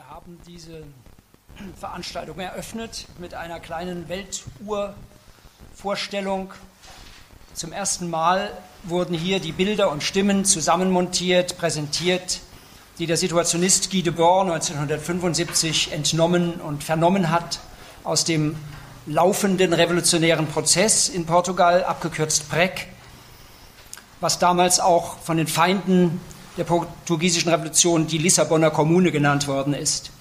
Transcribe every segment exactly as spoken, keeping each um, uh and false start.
Wir haben diese Veranstaltung eröffnet mit einer kleinen Welturvorstellung. Zum ersten Mal wurden hier die Bilder und Stimmen zusammenmontiert, präsentiert, die der Situationist Guy Debord neunzehnhundertfünfundsiebzig entnommen und vernommen hat aus dem laufenden revolutionären Prozess in Portugal, abgekürzt P R E C, was damals auch von den Feinden der portugiesischen Revolution die Lissabonner Kommune genannt worden ist.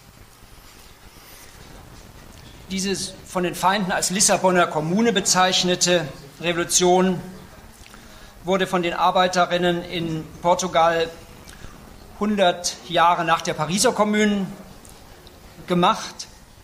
Diese von den Feinden als Lissabonner Kommune bezeichnete Revolution wurde von den Arbeiterinnen in Portugal hundert Jahre nach der Pariser Kommune gemacht,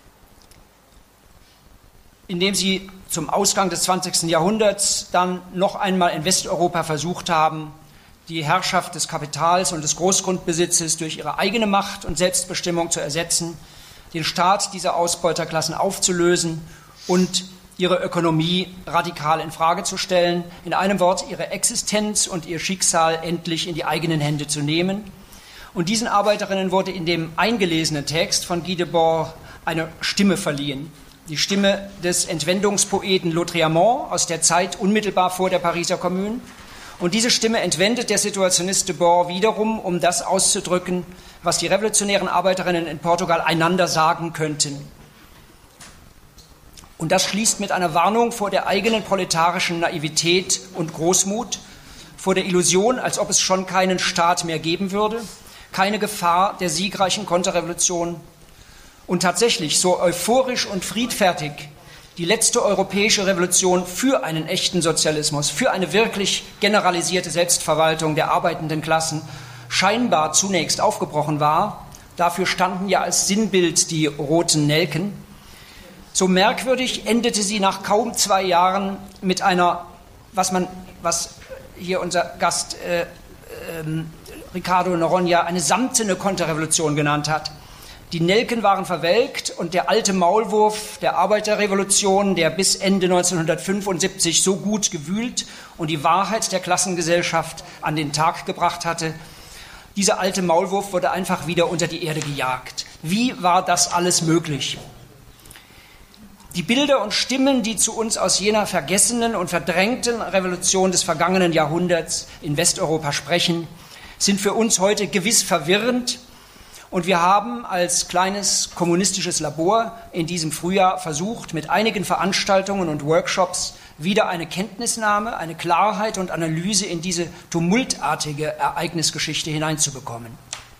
indem sie zum Ausgang des zwanzigsten Jahrhunderts dann noch einmal in Westeuropa versucht haben, die Herrschaft des Kapitals und des Großgrundbesitzes durch ihre eigene Macht und Selbstbestimmung zu ersetzen, den Staat dieser Ausbeuterklassen aufzulösen und ihre Ökonomie radikal in Frage zu stellen, in einem Wort ihre Existenz und ihr Schicksal endlich in die eigenen Hände zu nehmen. Und diesen Arbeiterinnen wurde in dem eingelesenen Text von Guy Debord eine Stimme verliehen. Die Stimme des Entwendungspoeten Lautréamont aus der Zeit unmittelbar vor der Pariser Kommune. Und diese Stimme entwendet der Situationist Debord wiederum, um das auszudrücken, was die revolutionären Arbeiterinnen in Portugal einander sagen könnten. Und das schließt mit einer Warnung vor der eigenen proletarischen Naivität und Großmut, vor der Illusion, als ob es schon keinen Staat mehr geben würde, keine Gefahr der siegreichen Konterrevolution. Und tatsächlich, so euphorisch und friedfertig die letzte europäische Revolution für einen echten Sozialismus, für eine wirklich generalisierte Selbstverwaltung der arbeitenden Klassen scheinbar zunächst aufgebrochen war, dafür standen ja als Sinnbild die roten Nelken, so merkwürdig endete sie nach kaum zwei Jahren mit einer, was man, was hier unser Gast äh, äh, Ricardo Noronha eine samtene Konterrevolution genannt hat. Die Nelken waren verwelkt und der alte Maulwurf der Arbeiterrevolution, der bis Ende neunzehnhundertfünfundsiebzig so gut gewühlt und die Wahrheit der Klassengesellschaft an den Tag gebracht hatte, dieser alte Maulwurf wurde einfach wieder unter die Erde gejagt. Wie war das alles möglich? Die Bilder und Stimmen, die zu uns aus jener vergessenen und verdrängten Revolution des vergangenen Jahrhunderts in Westeuropa sprechen, sind für uns heute gewiss verwirrend. Und wir haben als kleines kommunistisches Labor in diesem Frühjahr versucht, mit einigen Veranstaltungen und Workshops wieder eine Kenntnisnahme, eine Klarheit und Analyse in diese tumultartige Ereignisgeschichte hineinzubekommen.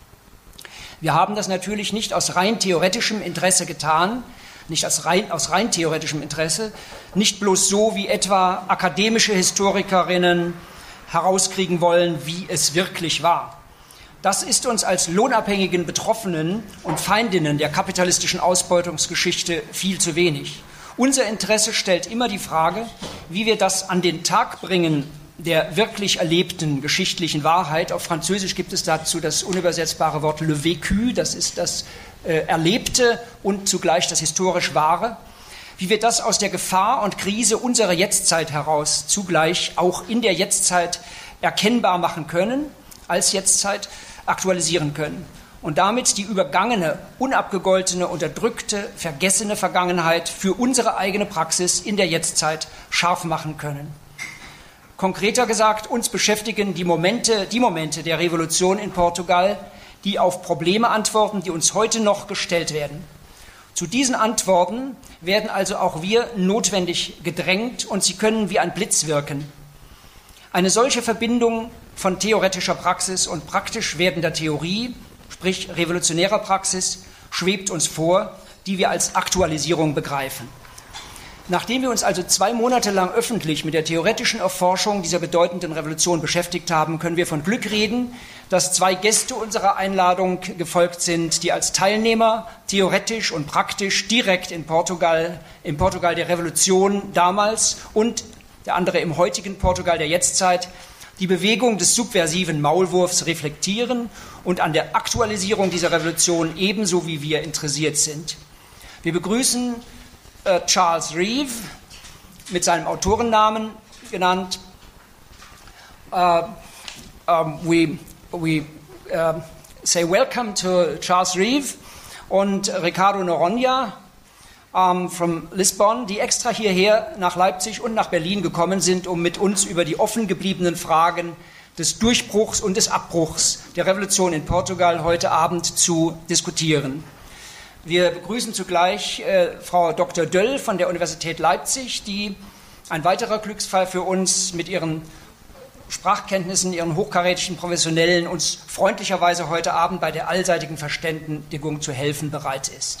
Wir haben das natürlich nicht aus rein theoretischem Interesse getan, nicht aus rein, aus rein theoretischem Interesse, nicht bloß so, wie etwa akademische Historikerinnen herauskriegen wollen, wie es wirklich war. Das ist uns als lohnabhängigen Betroffenen und Feindinnen der kapitalistischen Ausbeutungsgeschichte viel zu wenig. Unser Interesse stellt immer die Frage, wie wir das an den Tag bringen der wirklich erlebten geschichtlichen Wahrheit. Auf Französisch gibt es dazu das unübersetzbare Wort le vécu, das ist das äh, Erlebte und zugleich das historisch Wahre. Wie wir das aus der Gefahr und Krise unserer Jetztzeit heraus zugleich auch in der Jetztzeit erkennbar machen können, als Jetztzeit aktualisieren können und damit die übergangene, unabgegoltene, unterdrückte, vergessene Vergangenheit für unsere eigene Praxis in der Jetztzeit scharf machen können. Konkreter gesagt, uns beschäftigen die Momente, die Momente der Revolution in Portugal, die auf Probleme antworten, die uns heute noch gestellt werden. Zu diesen Antworten werden also auch wir notwendig gedrängt und sie können wie ein Blitz wirken. Eine solche Verbindung von theoretischer Praxis und praktisch werdender Theorie, sprich revolutionärer Praxis, schwebt uns vor, die wir als Aktualisierung begreifen. Nachdem wir uns also zwei Monate lang öffentlich mit der theoretischen Erforschung dieser bedeutenden Revolution beschäftigt haben, können wir von Glück reden, dass zwei Gäste unserer Einladung gefolgt sind, die als Teilnehmer theoretisch und praktisch direkt in Portugal, im Portugal der Revolution damals und der andere im heutigen Portugal der Jetztzeit, die Bewegung des subversiven Maulwurfs reflektieren und an der Aktualisierung dieser Revolution ebenso wie wir interessiert sind. Wir begrüßen äh, Charles Reeve mit seinem Autorennamen genannt. Uh, um, we we uh, say welcome to Charles Reeve und Ricardo Noronha um, from Lisbon, die extra hierher nach Leipzig und nach Berlin gekommen sind, um mit uns über die offen gebliebenen Fragen des Durchbruchs und des Abbruchs der Revolution in Portugal heute Abend zu diskutieren. Wir begrüßen zugleich äh, Frau Doktor Döll von der Universität Leipzig, die ein weiterer Glücksfall für uns mit ihren Sprachkenntnissen, ihren hochkarätigen Professionellen uns freundlicherweise heute Abend bei der allseitigen Verständigung zu helfen bereit ist.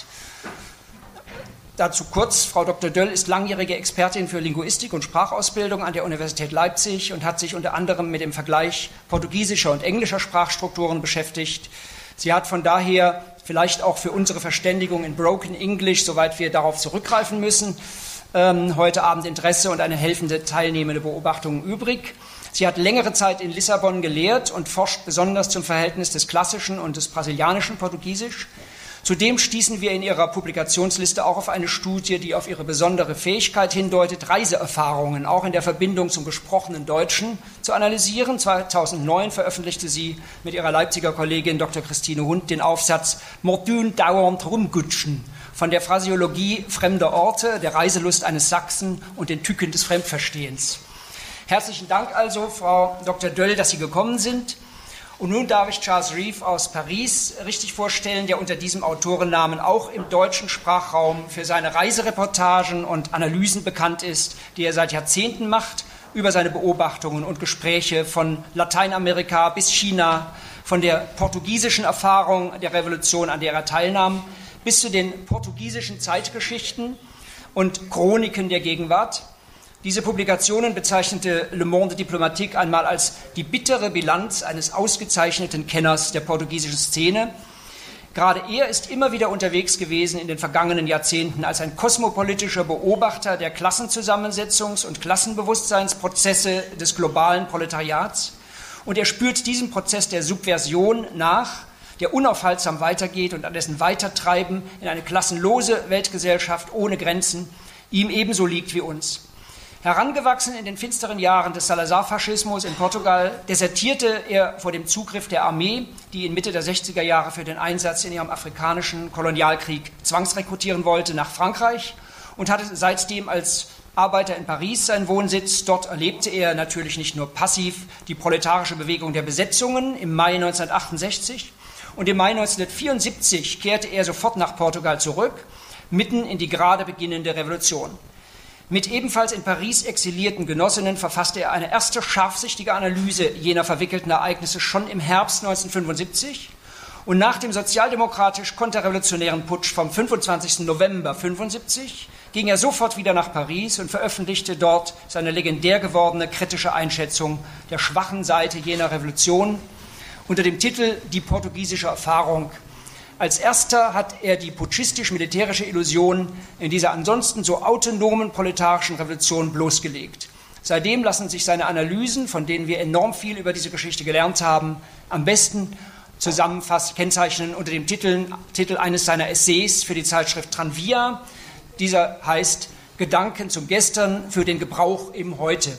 Dazu kurz, Frau Doktor Döll ist langjährige Expertin für Linguistik und Sprachausbildung an der Universität Leipzig und hat sich unter anderem mit dem Vergleich portugiesischer und englischer Sprachstrukturen beschäftigt. Sie hat von daher vielleicht auch für unsere Verständigung in Broken English, soweit wir darauf zurückgreifen müssen, ähm, heute Abend Interesse und eine helfende, teilnehmende Beobachtung übrig. Sie hat längere Zeit in Lissabon gelehrt und forscht besonders zum Verhältnis des klassischen und des brasilianischen Portugiesisch. Zudem stießen wir in ihrer Publikationsliste auch auf eine Studie, die auf ihre besondere Fähigkeit hindeutet, Reiseerfahrungen auch in der Verbindung zum gesprochenen Deutschen zu analysieren. zweitausendneun veröffentlichte sie mit ihrer Leipziger Kollegin Doktor Christine Hund den Aufsatz Mordün dauernd rumgutschen von der Phrasiologie fremder Orte, der Reiselust eines Sachsen und den Tücken des Fremdverstehens. Herzlichen Dank also, Frau Doktor Döll, dass Sie gekommen sind. Und nun darf ich Charles Reeve aus Paris richtig vorstellen, der unter diesem Autorennamen auch im deutschen Sprachraum für seine Reisereportagen und Analysen bekannt ist, die er seit Jahrzehnten macht, über seine Beobachtungen und Gespräche von Lateinamerika bis China, von der portugiesischen Erfahrung der Revolution, an der er teilnahm, bis zu den portugiesischen Zeitgeschichten und Chroniken der Gegenwart. Diese Publikationen bezeichnete Le Monde Diplomatique einmal als die bittere Bilanz eines ausgezeichneten Kenners der portugiesischen Szene. Gerade er ist immer wieder unterwegs gewesen in den vergangenen Jahrzehnten als ein kosmopolitischer Beobachter der Klassenzusammensetzungs- und Klassenbewusstseinsprozesse des globalen Proletariats. Und er spürt diesem Prozess der Subversion nach, der unaufhaltsam weitergeht und an dessen Weitertreiben in eine klassenlose Weltgesellschaft ohne Grenzen ihm ebenso liegt wie uns. Herangewachsen in den finsteren Jahren des Salazar-Faschismus in Portugal, desertierte er vor dem Zugriff der Armee, die ihn Mitte der sechziger Jahre für den Einsatz in ihrem afrikanischen Kolonialkrieg zwangsrekrutieren wollte, nach Frankreich und hatte seitdem als Arbeiter in Paris seinen Wohnsitz. Dort erlebte er natürlich nicht nur passiv die proletarische Bewegung der Besetzungen im Mai neunzehnhundertachtundsechzig und im Mai neunzehnhundertvierundsiebzig kehrte er sofort nach Portugal zurück, mitten in die gerade beginnende Revolution. Mit ebenfalls in Paris exilierten Genossinnen verfasste er eine erste scharfsichtige Analyse jener verwickelten Ereignisse schon im Herbst neunzehnhundertfünfundsiebzig und nach dem sozialdemokratisch-konterrevolutionären Putsch vom fünfundzwanzigsten November neunzehnhundertfünfundsiebzig ging er sofort wieder nach Paris und veröffentlichte dort seine legendär gewordene kritische Einschätzung der schwachen Seite jener Revolution unter dem Titel Die portugiesische Erfahrung. Als erster hat er die putschistisch-militärische Illusion in dieser ansonsten so autonomen proletarischen Revolution bloßgelegt. Seitdem lassen sich seine Analysen, von denen wir enorm viel über diese Geschichte gelernt haben, am besten zusammenfassen, kennzeichnen unter dem Titel, Titel eines seiner Essays für die Zeitschrift Tranvia. Dieser heißt Gedanken zum Gestern für den Gebrauch im Heute.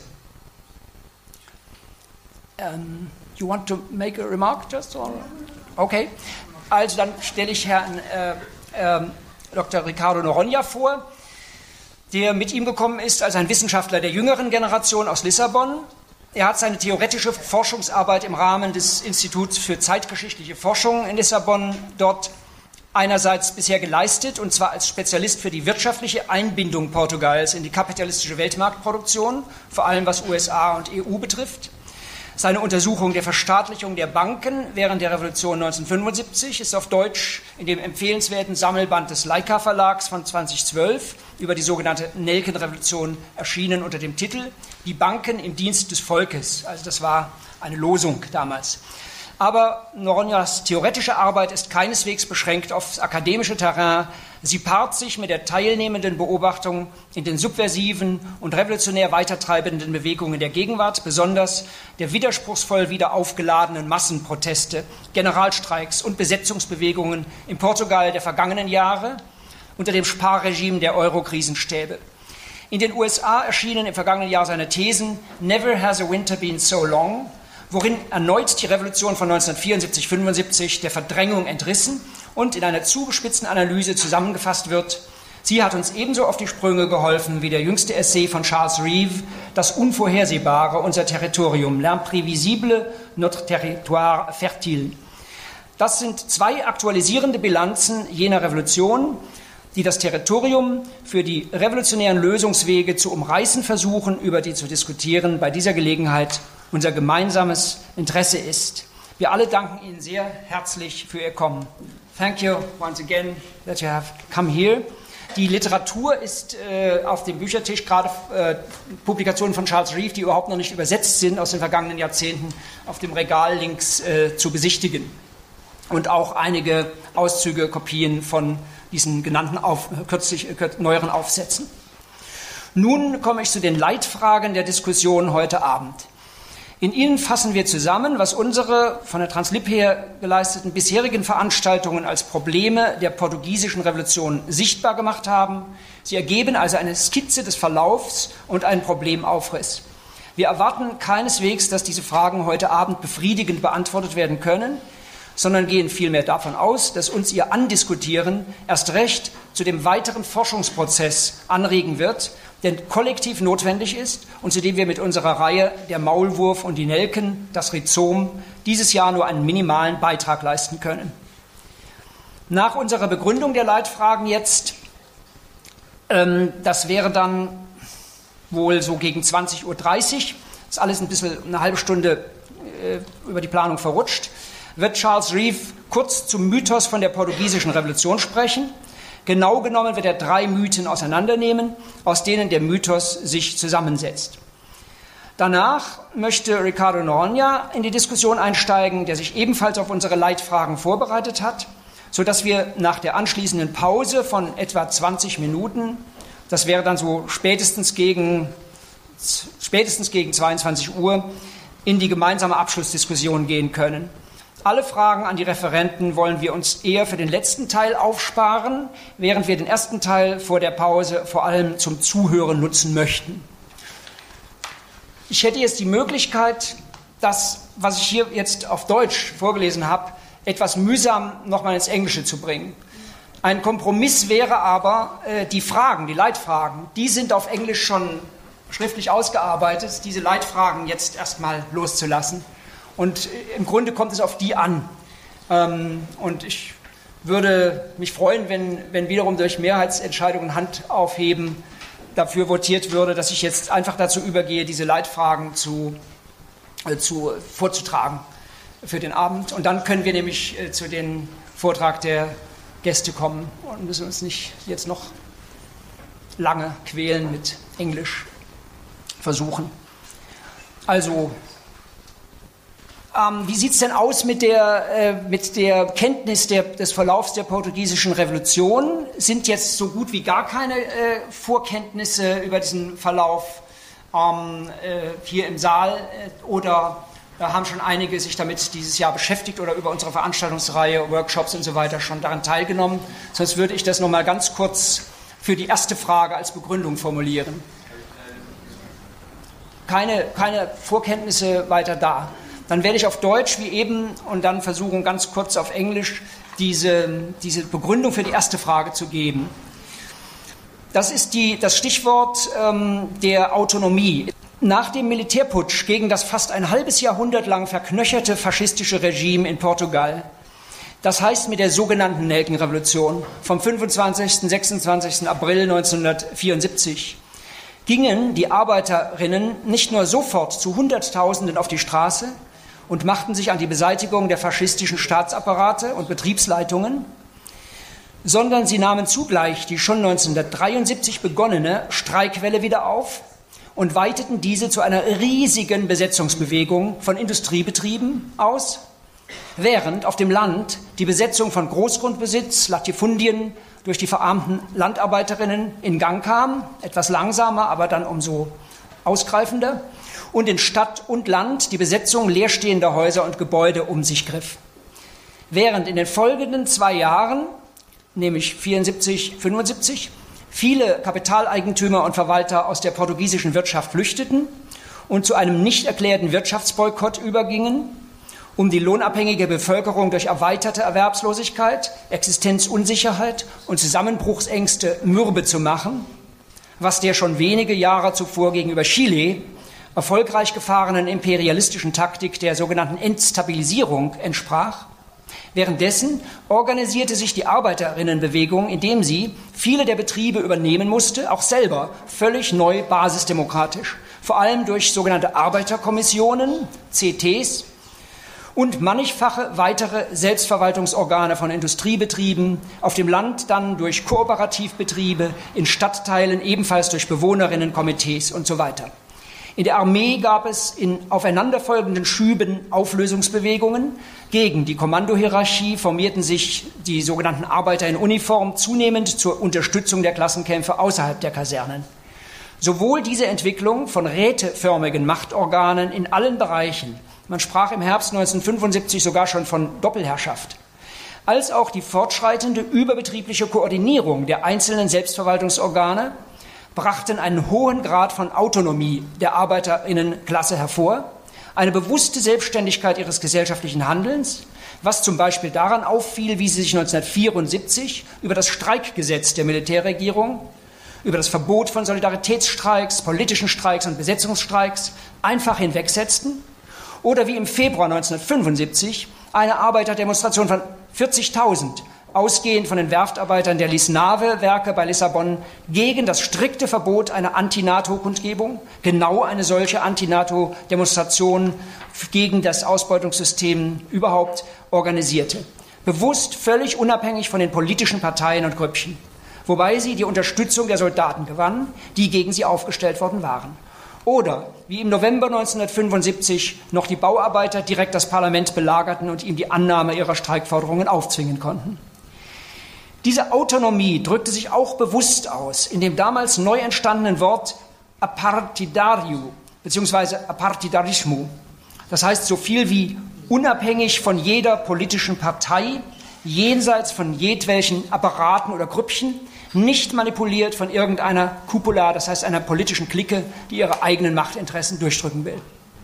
Um, you want to make a remark just? Or? Okay. Also dann stelle ich Herrn äh, äh, Doktor Ricardo Noronha vor, der mit ihm gekommen ist als ein Wissenschaftler der jüngeren Generation aus Lissabon. Er hat seine theoretische Forschungsarbeit im Rahmen des Instituts für zeitgeschichtliche Forschung in Lissabon dort einerseits bisher geleistet, und zwar als Spezialist für die wirtschaftliche Einbindung Portugals in die kapitalistische Weltmarktproduktion, vor allem was U S A und E U betrifft. Seine Untersuchung der Verstaatlichung der Banken während der Revolution neunzehnhundertfünfundsiebzig ist auf Deutsch in dem empfehlenswerten Sammelband des Leica Verlags von zweitausendzwölf über die sogenannte Nelkenrevolution erschienen unter dem Titel Die Banken im Dienst des Volkes. Also das war eine Losung damals. Aber Noronhas theoretische Arbeit ist keineswegs beschränkt aufs akademische Terrain. Sie paart sich mit der teilnehmenden Beobachtung in den subversiven und revolutionär weitertreibenden Bewegungen der Gegenwart, besonders der widerspruchsvoll wieder aufgeladenen Massenproteste, Generalstreiks und Besetzungsbewegungen in Portugal der vergangenen Jahre unter dem Sparregime der Euro-Krisenstäbe. In den U S A erschienen im vergangenen Jahr seine Thesen Never has a winter been so long, worin erneut die Revolution von neunzehnhundertvierundsiebzig fünfundsiebzig der Verdrängung entrissen und in einer zugespitzten Analyse zusammengefasst wird. Sie hat uns ebenso auf die Sprünge geholfen wie der jüngste Essay von Charles Reeve, Das Unvorhersehbare, unser Territorium, L'imprévisible, notre territoire fertile. Das sind zwei aktualisierende Bilanzen jener Revolution, die das Territorium für die revolutionären Lösungswege zu umreißen versuchen, über die zu diskutieren, bei dieser Gelegenheit unser gemeinsames Interesse ist. Wir alle danken Ihnen sehr herzlich für Ihr Kommen. Thank you once again that you have come here. Die Literatur ist äh, auf dem Büchertisch, gerade äh, Publikationen von Charles Reeve, die überhaupt noch nicht übersetzt sind aus den vergangenen Jahrzehnten, auf dem Regal links äh, zu besichtigen. Und auch einige Auszüge, Kopien von diesen genannten auf, kürzlich, äh, neueren Aufsätzen. Nun komme ich zu den Leitfragen der Diskussion heute Abend. In ihnen fassen wir zusammen, was unsere von der Translib her geleisteten bisherigen Veranstaltungen als Probleme der portugiesischen Revolution sichtbar gemacht haben. Sie ergeben also eine Skizze des Verlaufs und einen Problemaufriss. Wir erwarten keineswegs, dass diese Fragen heute Abend befriedigend beantwortet werden können, sondern gehen vielmehr davon aus, dass uns ihr Andiskutieren erst recht zu dem weiteren Forschungsprozess anregen wird, der kollektiv notwendig ist und zu dem wir mit unserer Reihe Der Maulwurf und die Nelken, das Rhizom, dieses Jahr nur einen minimalen Beitrag leisten können. Nach unserer Begründung der Leitfragen jetzt, ähm, das wäre dann wohl so gegen zwanzig Uhr dreißig, ist alles ein bisschen eine halbe Stunde äh, über die Planung verrutscht, wird Charles Reeve kurz zum Mythos von der portugiesischen Revolution sprechen. Genau genommen wird er drei Mythen auseinandernehmen, aus denen der Mythos sich zusammensetzt. Danach möchte Ricardo Noronha in die Diskussion einsteigen, der sich ebenfalls auf unsere Leitfragen vorbereitet hat, sodass wir nach der anschließenden Pause von etwa zwanzig Minuten, das wäre dann so spätestens gegen, spätestens gegen zweiundzwanzig Uhr, in die gemeinsame Abschlussdiskussion gehen können. Alle Fragen an die Referenten wollen wir uns eher für den letzten Teil aufsparen, während wir den ersten Teil vor der Pause vor allem zum Zuhören nutzen möchten. Ich hätte jetzt die Möglichkeit, das, was ich hier jetzt auf Deutsch vorgelesen habe, etwas mühsam nochmal ins Englische zu bringen. Ein Kompromiss wäre aber, äh, die Fragen, die Leitfragen, die sind auf Englisch schon schriftlich ausgearbeitet, diese Leitfragen jetzt erstmal loszulassen. Und im Grunde kommt es auf die an. Und ich würde mich freuen, wenn, wenn wiederum durch Mehrheitsentscheidungen Hand aufheben dafür votiert würde, dass ich jetzt einfach dazu übergehe, diese Leitfragen zu, äh, zu, vorzutragen für den Abend. Und dann können wir nämlich äh, zu dem Vortrag der Gäste kommen und müssen uns nicht jetzt noch lange quälen mit Englisch versuchen. Also, Ähm, wie sieht es denn aus mit der, äh, mit der Kenntnis der, des Verlaufs der portugiesischen Revolution? Sind jetzt so gut wie gar keine äh, Vorkenntnisse über diesen Verlauf ähm, äh, hier im Saal äh, oder äh, haben schon einige sich damit dieses Jahr beschäftigt oder über unsere Veranstaltungsreihe, Workshops und so weiter schon daran teilgenommen? Sonst würde ich das nochmal ganz kurz für die erste Frage als Begründung formulieren. Keine, keine Vorkenntnisse weiter da. Dann werde ich auf Deutsch wie eben und dann versuchen, ganz kurz auf Englisch diese, diese Begründung für die erste Frage zu geben. Das ist die, das Stichwort ähm, der Autonomie. Nach dem Militärputsch gegen das fast ein halbes Jahrhundert lang verknöcherte faschistische Regime in Portugal, das heißt mit der sogenannten Nelkenrevolution vom fünfundzwanzigsten und sechsundzwanzigsten April neunzehnhundertvierundsiebzig, gingen die Arbeiterinnen nicht nur sofort zu Hunderttausenden auf die Straße und machten sich an die Beseitigung der faschistischen Staatsapparate und Betriebsleitungen, sondern sie nahmen zugleich die schon neunzehnhundertdreiundsiebzig begonnene Streikwelle wieder auf und weiteten diese zu einer riesigen Besetzungsbewegung von Industriebetrieben aus, während auf dem Land die Besetzung von Großgrundbesitz, Latifundien, durch die verarmten Landarbeiterinnen in Gang kam, etwas langsamer, aber dann umso ausgreifender, und in Stadt und Land die Besetzung leerstehender Häuser und Gebäude um sich griff. Während in den folgenden zwei Jahren, nämlich vierundsiebzig, fünfundsiebzig, viele Kapitaleigentümer und Verwalter aus der portugiesischen Wirtschaft flüchteten und zu einem nicht erklärten Wirtschaftsboykott übergingen um die lohnabhängige Bevölkerung durch erweiterte Erwerbslosigkeit, Existenzunsicherheit und Zusammenbruchsängste mürbe zu machen, was der schon wenige Jahre zuvor gegenüber Chile erfolgreich gefahrenen imperialistischen Taktik der sogenannten Entstabilisierung entsprach. Währenddessen organisierte sich die Arbeiterinnenbewegung, indem sie viele der Betriebe übernehmen musste, auch selber völlig neu basisdemokratisch, vor allem durch sogenannte Arbeiterkommissionen, C Ts, und mannigfache weitere Selbstverwaltungsorgane von Industriebetrieben, auf dem Land dann durch Kooperativbetriebe, in Stadtteilen ebenfalls durch Bewohnerinnenkomitees und so weiter. In der Armee gab es in aufeinanderfolgenden Schüben Auflösungsbewegungen. Gegen die Kommandohierarchie formierten sich die sogenannten Arbeiter in Uniform zunehmend zur Unterstützung der Klassenkämpfe außerhalb der Kasernen. Sowohl diese Entwicklung von räteförmigen Machtorganen in allen Bereichen, man sprach im Herbst neunzehnhundertfünfundsiebzig sogar schon von Doppelherrschaft, als auch die fortschreitende überbetriebliche Koordinierung der einzelnen Selbstverwaltungsorgane brachten einen hohen Grad von Autonomie der Arbeiterinnenklasse hervor, eine bewusste Selbstständigkeit ihres gesellschaftlichen Handelns, was zum Beispiel daran auffiel, wie sie sich neunzehnhundertvierundsiebzig über das Streikgesetz der Militärregierung, über das Verbot von Solidaritätsstreiks, politischen Streiks und Besetzungsstreiks einfach hinwegsetzten, oder wie im Februar neunzehnhundertfünfundsiebzig eine Arbeiterdemonstration von vierzigtausend, ausgehend von den Werftarbeitern der Lisnave-Werke bei Lissabon, gegen das strikte Verbot einer Anti-NATO-Kundgebung, genau eine solche Anti-NATO-Demonstration gegen das Ausbeutungssystem überhaupt organisierte. Bewusst völlig unabhängig von den politischen Parteien und Grüppchen, wobei sie die Unterstützung der Soldaten gewannen, die gegen sie aufgestellt worden waren. Oder wie im November neunzehnhundertfünfundsiebzig noch die Bauarbeiter direkt das Parlament belagerten und ihm die Annahme ihrer Streikforderungen aufzwingen konnten. Diese Autonomie drückte sich auch bewusst aus in dem damals neu entstandenen Wort Apartidario bzw. Apartidarismo. Das heißt so viel wie unabhängig von jeder politischen Partei, jenseits von jedwelchen Apparaten oder Grüppchen, nicht manipuliert von irgendeiner Cupula, das heißt einer politischen Clique, die ihre eigenen Machtinteressen durchdrücken will.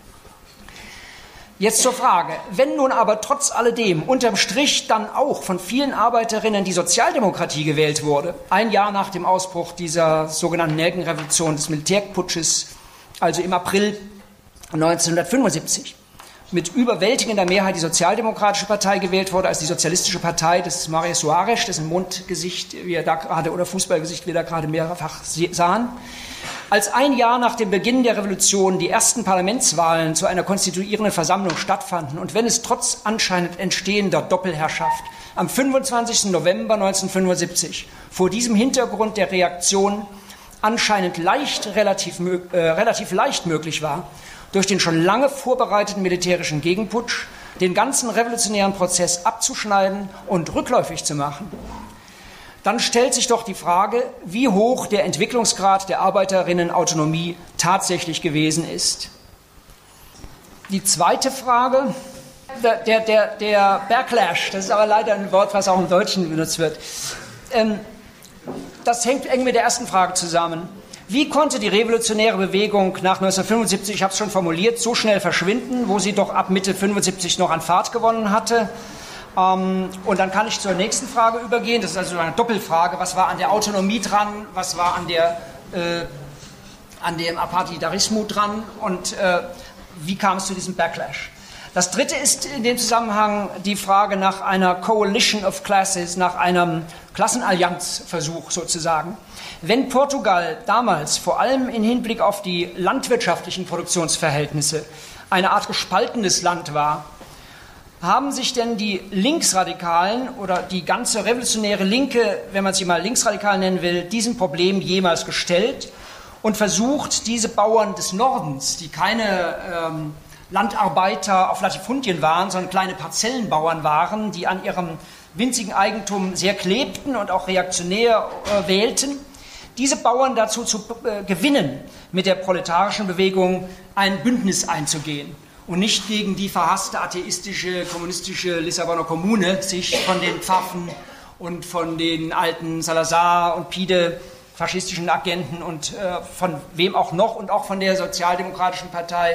Jetzt zur Frage, wenn nun aber trotz alledem unterm Strich dann auch von vielen Arbeiterinnen die Sozialdemokratie gewählt wurde, ein Jahr nach dem Ausbruch dieser sogenannten Nelkenrevolution des Militärputsches, also im April neunzehnhundertfünfundsiebzig, mit überwältigender Mehrheit die Sozialdemokratische Partei gewählt wurde als die Sozialistische Partei des Mario Soares, dessen Mundgesicht wir da gerade oder Fußballgesicht wir da gerade mehrfach sahen. Als ein Jahr nach dem Beginn der Revolution die ersten Parlamentswahlen zu einer konstituierenden Versammlung stattfanden und wenn es trotz anscheinend entstehender Doppelherrschaft am fünfundzwanzigsten November neunzehnhundertfünfundsiebzig vor diesem Hintergrund der Reaktion anscheinend leicht, relativ, äh, relativ leicht möglich war, durch den schon lange vorbereiteten militärischen Gegenputsch den ganzen revolutionären Prozess abzuschneiden und rückläufig zu machen, dann stellt sich doch die Frage, wie hoch der Entwicklungsgrad der Arbeiterinnenautonomie tatsächlich gewesen ist. Die zweite Frage, der, der, der, der Backlash, das ist aber leider ein Wort, was auch im Deutschen benutzt wird, ähm, das hängt eng mit der ersten Frage zusammen. Wie konnte die revolutionäre Bewegung nach neunzehnhundertfünfundsiebzig, ich habe es schon formuliert, so schnell verschwinden, wo sie doch ab Mitte fünfundsiebzig noch an Fahrt gewonnen hatte? Ähm, und dann kann ich zur nächsten Frage übergehen. Das ist also eine Doppelfrage. Was war an der Autonomie dran? Was war an, der, äh, an dem Apartidarismus dran? Und äh, wie kam es zu diesem Backlash? Das dritte ist in dem Zusammenhang die Frage nach einer Coalition of Classes, nach einem Klassenallianzversuch sozusagen. Wenn Portugal damals vor allem im Hinblick auf die landwirtschaftlichen Produktionsverhältnisse eine Art gespaltenes Land war, haben sich denn die Linksradikalen oder die ganze revolutionäre Linke, wenn man sie mal linksradikal nennen will, diesem Problem jemals gestellt und versucht, diese Bauern des Nordens, die keine ähm, Landarbeiter auf Latifundien waren, sondern kleine Parzellenbauern waren, die an ihrem winzigen Eigentum sehr klebten und auch reaktionär äh, wählten, diese Bauern dazu zu äh, gewinnen, mit der proletarischen Bewegung ein Bündnis einzugehen und nicht gegen die verhasste atheistische, kommunistische Lissabonner Kommune sich von den Pfaffen und von den alten Salazar und Pide faschistischen Agenten und äh, von wem auch noch und auch von der Sozialdemokratischen Partei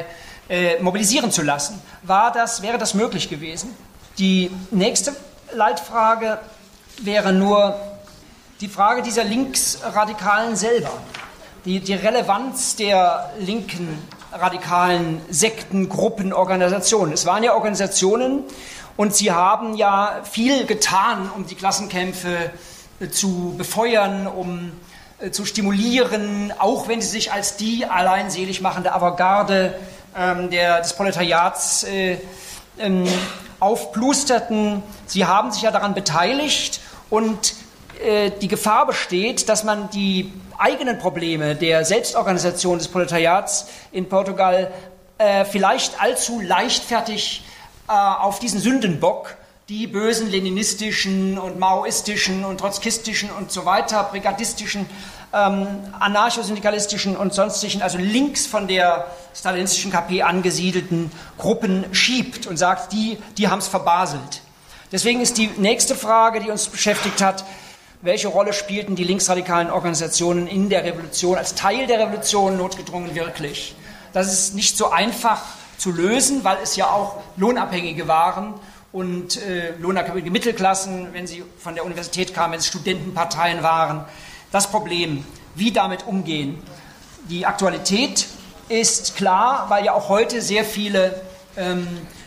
äh, mobilisieren zu lassen. War das, wäre das möglich gewesen? Die nächste Leitfrage wäre nur die Frage dieser Linksradikalen selber. Die, die Relevanz der linken radikalen Sekten, Gruppen, Organisationen. Es waren ja Organisationen und sie haben ja viel getan, um die Klassenkämpfe zu befeuern, um äh, zu stimulieren, auch wenn sie sich als die allein selig machende Avantgarde ähm, der, des Proletariats äh, ähm, aufplusterten. Sie haben sich ja daran beteiligt und äh, die Gefahr besteht, dass man die eigenen Probleme der Selbstorganisation des Proletariats in Portugal äh, vielleicht allzu leichtfertig äh, auf diesen Sündenbock, die bösen leninistischen und maoistischen und trotzkistischen und so weiter, brigadistischen, ähm, anarchosyndikalistischen und sonstigen, also links von der stalinistischen K P angesiedelten Gruppen schiebt und sagt, die, die haben es verbaselt. Deswegen ist die nächste Frage, die uns beschäftigt hat, welche Rolle spielten die linksradikalen Organisationen in der Revolution, als Teil der Revolution notgedrungen wirklich? Das ist nicht so einfach zu lösen, weil es ja auch Lohnabhängige waren und äh, lohnabhängige Mittelklassen, wenn sie von der Universität kamen, wenn es Studentenparteien waren. Das Problem, wie damit umgehen. Die Aktualität ist klar, weil ja auch heute sehr viele ähm,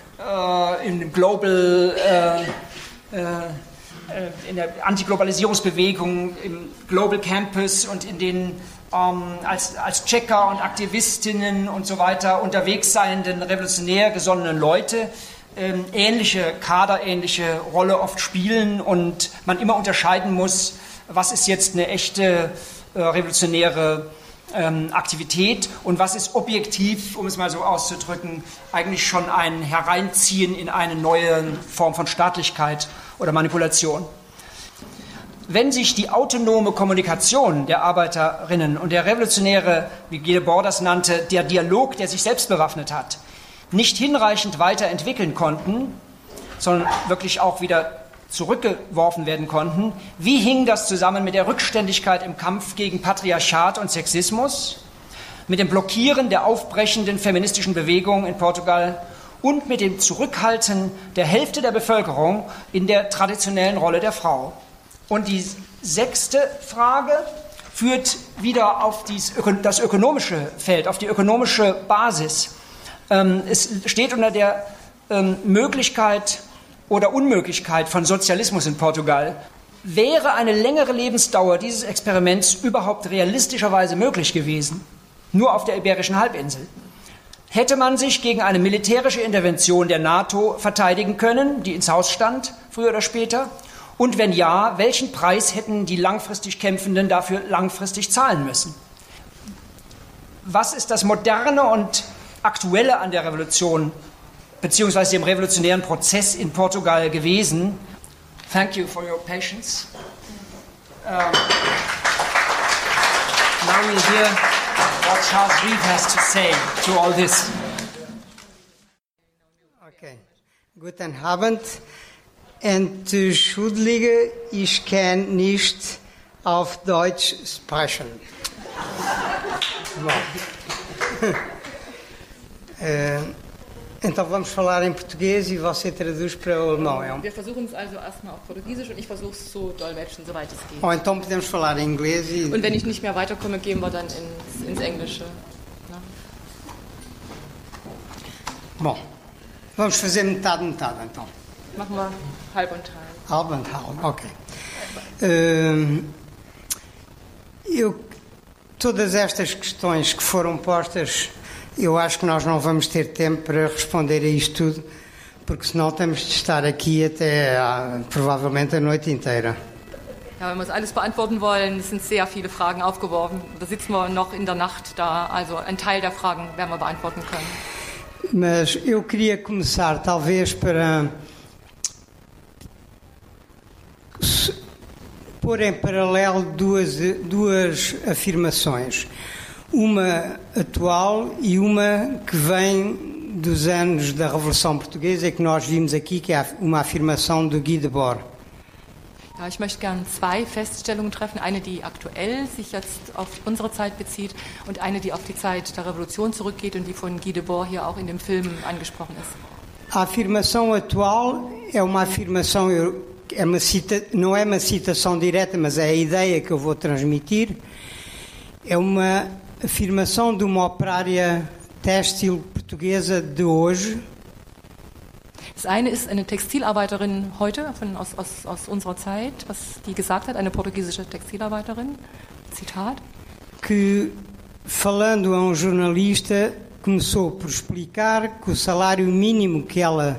äh, in Global äh, äh, in der Antiglobalisierungsbewegung, im Global Campus und in den ähm, als, als Checker und Aktivistinnen und so weiter unterwegs seienden, revolutionär gesonnenen Leute ähm, ähnliche, kaderähnliche Rolle oft spielen und man immer unterscheiden muss, was ist jetzt eine echte äh, revolutionäre ähm, Aktivität und was ist objektiv, um es mal so auszudrücken, eigentlich schon ein Hereinziehen in eine neue Form von Staatlichkeit oder Manipulation. Wenn sich die autonome Kommunikation der Arbeiterinnen und der revolutionäre, wie Gilles das nannte, der Dialog, der sich selbst bewaffnet hat, nicht hinreichend weiterentwickeln konnten, sondern wirklich auch wieder zurückgeworfen werden konnten, wie hing das zusammen mit der Rückständigkeit im Kampf gegen Patriarchat und Sexismus, mit dem Blockieren der aufbrechenden feministischen Bewegung in Portugal und mit dem Zurückhalten der Hälfte der Bevölkerung in der traditionellen Rolle der Frau? Und die sechste Frage führt wieder auf dies, das ökonomische Feld, auf die ökonomische Basis. Ähm, es steht unter der ähm, Möglichkeit oder Unmöglichkeit von Sozialismus in Portugal. Wäre eine längere Lebensdauer dieses Experiments überhaupt realistischerweise möglich gewesen? Nur auf der Iberischen Halbinsel. Hätte man sich gegen eine militärische Intervention der NATO verteidigen können, die ins Haus stand, früher oder später? Und wenn ja, welchen Preis hätten die langfristig Kämpfenden dafür langfristig zahlen müssen? Was ist das Moderne und Aktuelle an der Revolution beziehungsweise dem revolutionären Prozess in Portugal gewesen? Thank you for your patience. Um, now we'll hear what Charles Reeve has to say to all this. Okay. Guten Abend. Entschuldige, ich kann nicht auf Deutsch sprechen. äh, então vamos falar em português e você traduz para o alemão. Wir versuchen es also erstmal auf Portugiesisch und ich versuche es zu dolmetschen, soweit es geht. Ou então podemos falar em inglês e... Und wenn ich nicht mehr weiterkomme, gehen wir dann ins, ins Englische. Ja. Bom, vamos fazer metade, metade então. Machen wir halb und halb. Halb und halb, ok. Uh, eu, todas estas questões que foram postas, eu acho que nós não vamos ter tempo para responder a isto tudo, porque senão temos de estar aqui até uh, provavelmente a noite inteira. Ja, wenn wir es alles beantworten wollen, es sind sehr viele Fragen aufgeworfen. Da sitzen wir noch in der Nacht da, also ein Teil der Fragen werden wir beantworten können. Mas eu queria começar talvez para pôr em paralelo duas, duas afirmações, uma atual e uma que vem dos anos da Revolução Portuguesa e que nós vimos aqui, que é uma afirmação do Guy Debord. Ja, ich möchte gerne zwei Feststellungen treffen. Eine, die aktuell sich jetzt auf unsere Zeit bezieht und eine, die auf die Zeit der Revolution zurückgeht und die von Guy Debord hier auch in dem Film angesprochen ist. A afirmação atual é uma afirmação, é uma cita, não é uma citação direta, mas é a ideia que eu vou transmitir. É uma afirmação de uma operária têxtil portuguesa de hoje. Das eine ist eine Textilarbeiterin heute, von, aus, aus, aus unserer Zeit, was die gesagt hat, eine portugiesische Textilarbeiterin, Zitat. Que, falando a um jornalista, começou por explicar que o salário mínimo que ela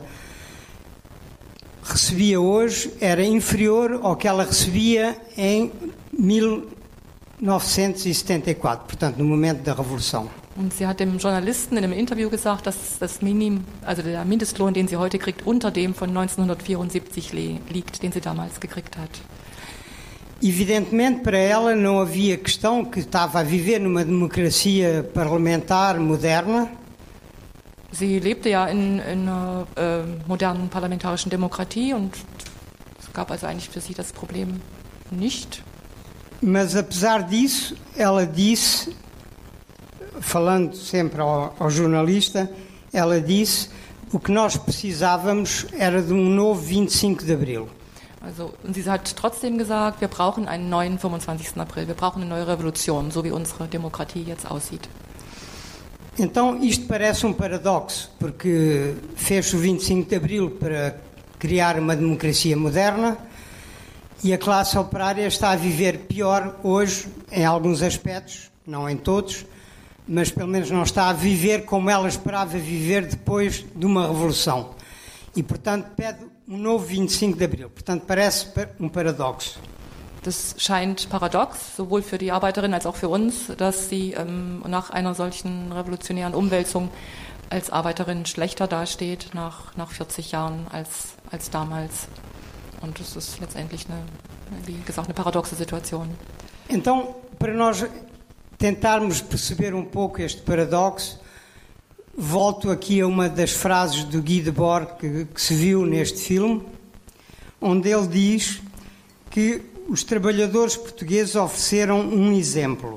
recebia hoje era inferior ao que ela recebia em mil novecentos e setenta e quatro, portanto, no momento da Revolução. Und sie hat dem Journalisten in einem Interview gesagt, dass das Minim, also der Mindestlohn, den sie heute kriegt, unter dem von neunzehnhundertvierundsiebzig liegt, den sie damals gekriegt hat. Evidentemente, para ela não havia questão que estava a viver numa democracia parlamentar moderna. Sie lebte ja in, in einer äh, modernen parlamentarischen Demokratie und es gab also eigentlich für sie das Problem nicht. Mas apesar disso, ela disse, falando sempre ao, ao jornalista, ela disse o que nós precisávamos era de um novo vinte e cinco de Abril. Also, und sie hat trotzdem gesagt, wir brauchen einen neuen fünfundzwanzigsten April, wir brauchen eine neue Revolution, so wie unsere Demokratie jetzt aussieht. Então, isto parece um paradoxo, porque fez o vinte e cinco de Abril para criar uma democracia moderna e a classe operária está a viver pior hoje, em alguns aspectos, não em todos, mas pelo menos não está a viver como ela esperava viver depois de uma revolução. E, portanto, pede um novo vinte e cinco de Abril. Portanto, parece um paradoxo. Das scheint paradox, sowohl für die Arbeiterin als auch für uns, dass sie ähm, nach einer solchen revolutionären Umwälzung als Arbeiterin schlechter dasteht nach, nach vierzig Jahren als, als damals. Und das ist letztendlich, eine, wie gesagt, eine paradoxe Situation. Então, para nós tentarmos perceber um pouco este paradoxo, volto aqui a uma das frases do Guy Debord que, que se viu neste filme, onde ele diz que os trabalhadores portugueses ofereceram um exemplo.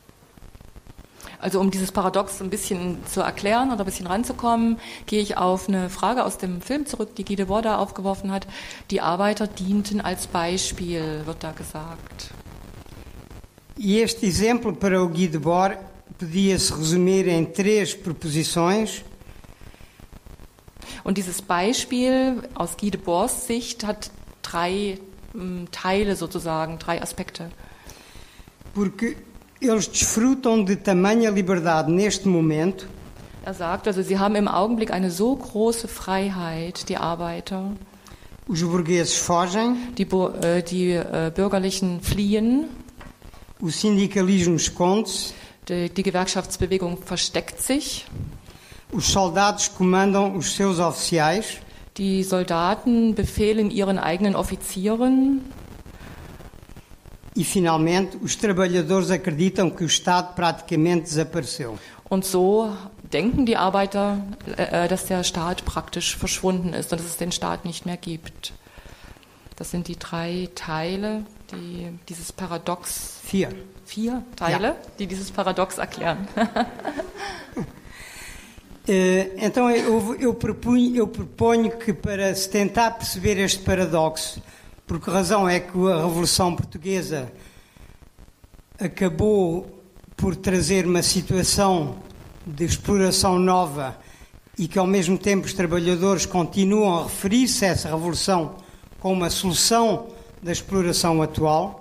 Also um dieses Paradox ein bisschen zu erklären oder ein bisschen ranzukommen, gehe ich auf eine Frage aus dem Film zurück, die Guy Debord da aufgeworfen hat. Die Arbeiter dienten als Beispiel, wird da gesagt. E este exemplo para o Guy Debord podia-se resumir em três proposições. Und dieses Beispiel aus Guy Debords Sicht hat drei um, Teile sozusagen, drei Aspekte. Porque eles desfrutam de tamanha liberdade neste momento. Er sagt, also sie haben im Augenblick eine so große Freiheit, die Arbeiter. Os burgueses fogem. Die, äh, die äh, Bürgerlichen fliehen. O sindicalismo esconde-se. Die, die Gewerkschaftsbewegung versteckt sich. Os soldados comandam os seus oficiais. Die Soldaten befehlen ihren eigenen Offizieren. E, finalmente, os trabalhadores acreditam que o Estado praticamente desapareceu. Und so denken die Arbeiter, äh, dass der Staat praktisch verschwunden ist und dass es den Staat nicht mehr gibt. Das sind die drei Teile, die dieses Paradox... Vier. Vier Teile, ja. Die dieses Paradox erklären. Então eu, eu, propunho, eu proponho que para se tentar perceber este paradoxo, por que razão é que a Revolução Portuguesa acabou por trazer uma situação de exploração nova e que ao mesmo tempo os trabalhadores continuam a referir-se a essa revolução como uma solução da exploração atual?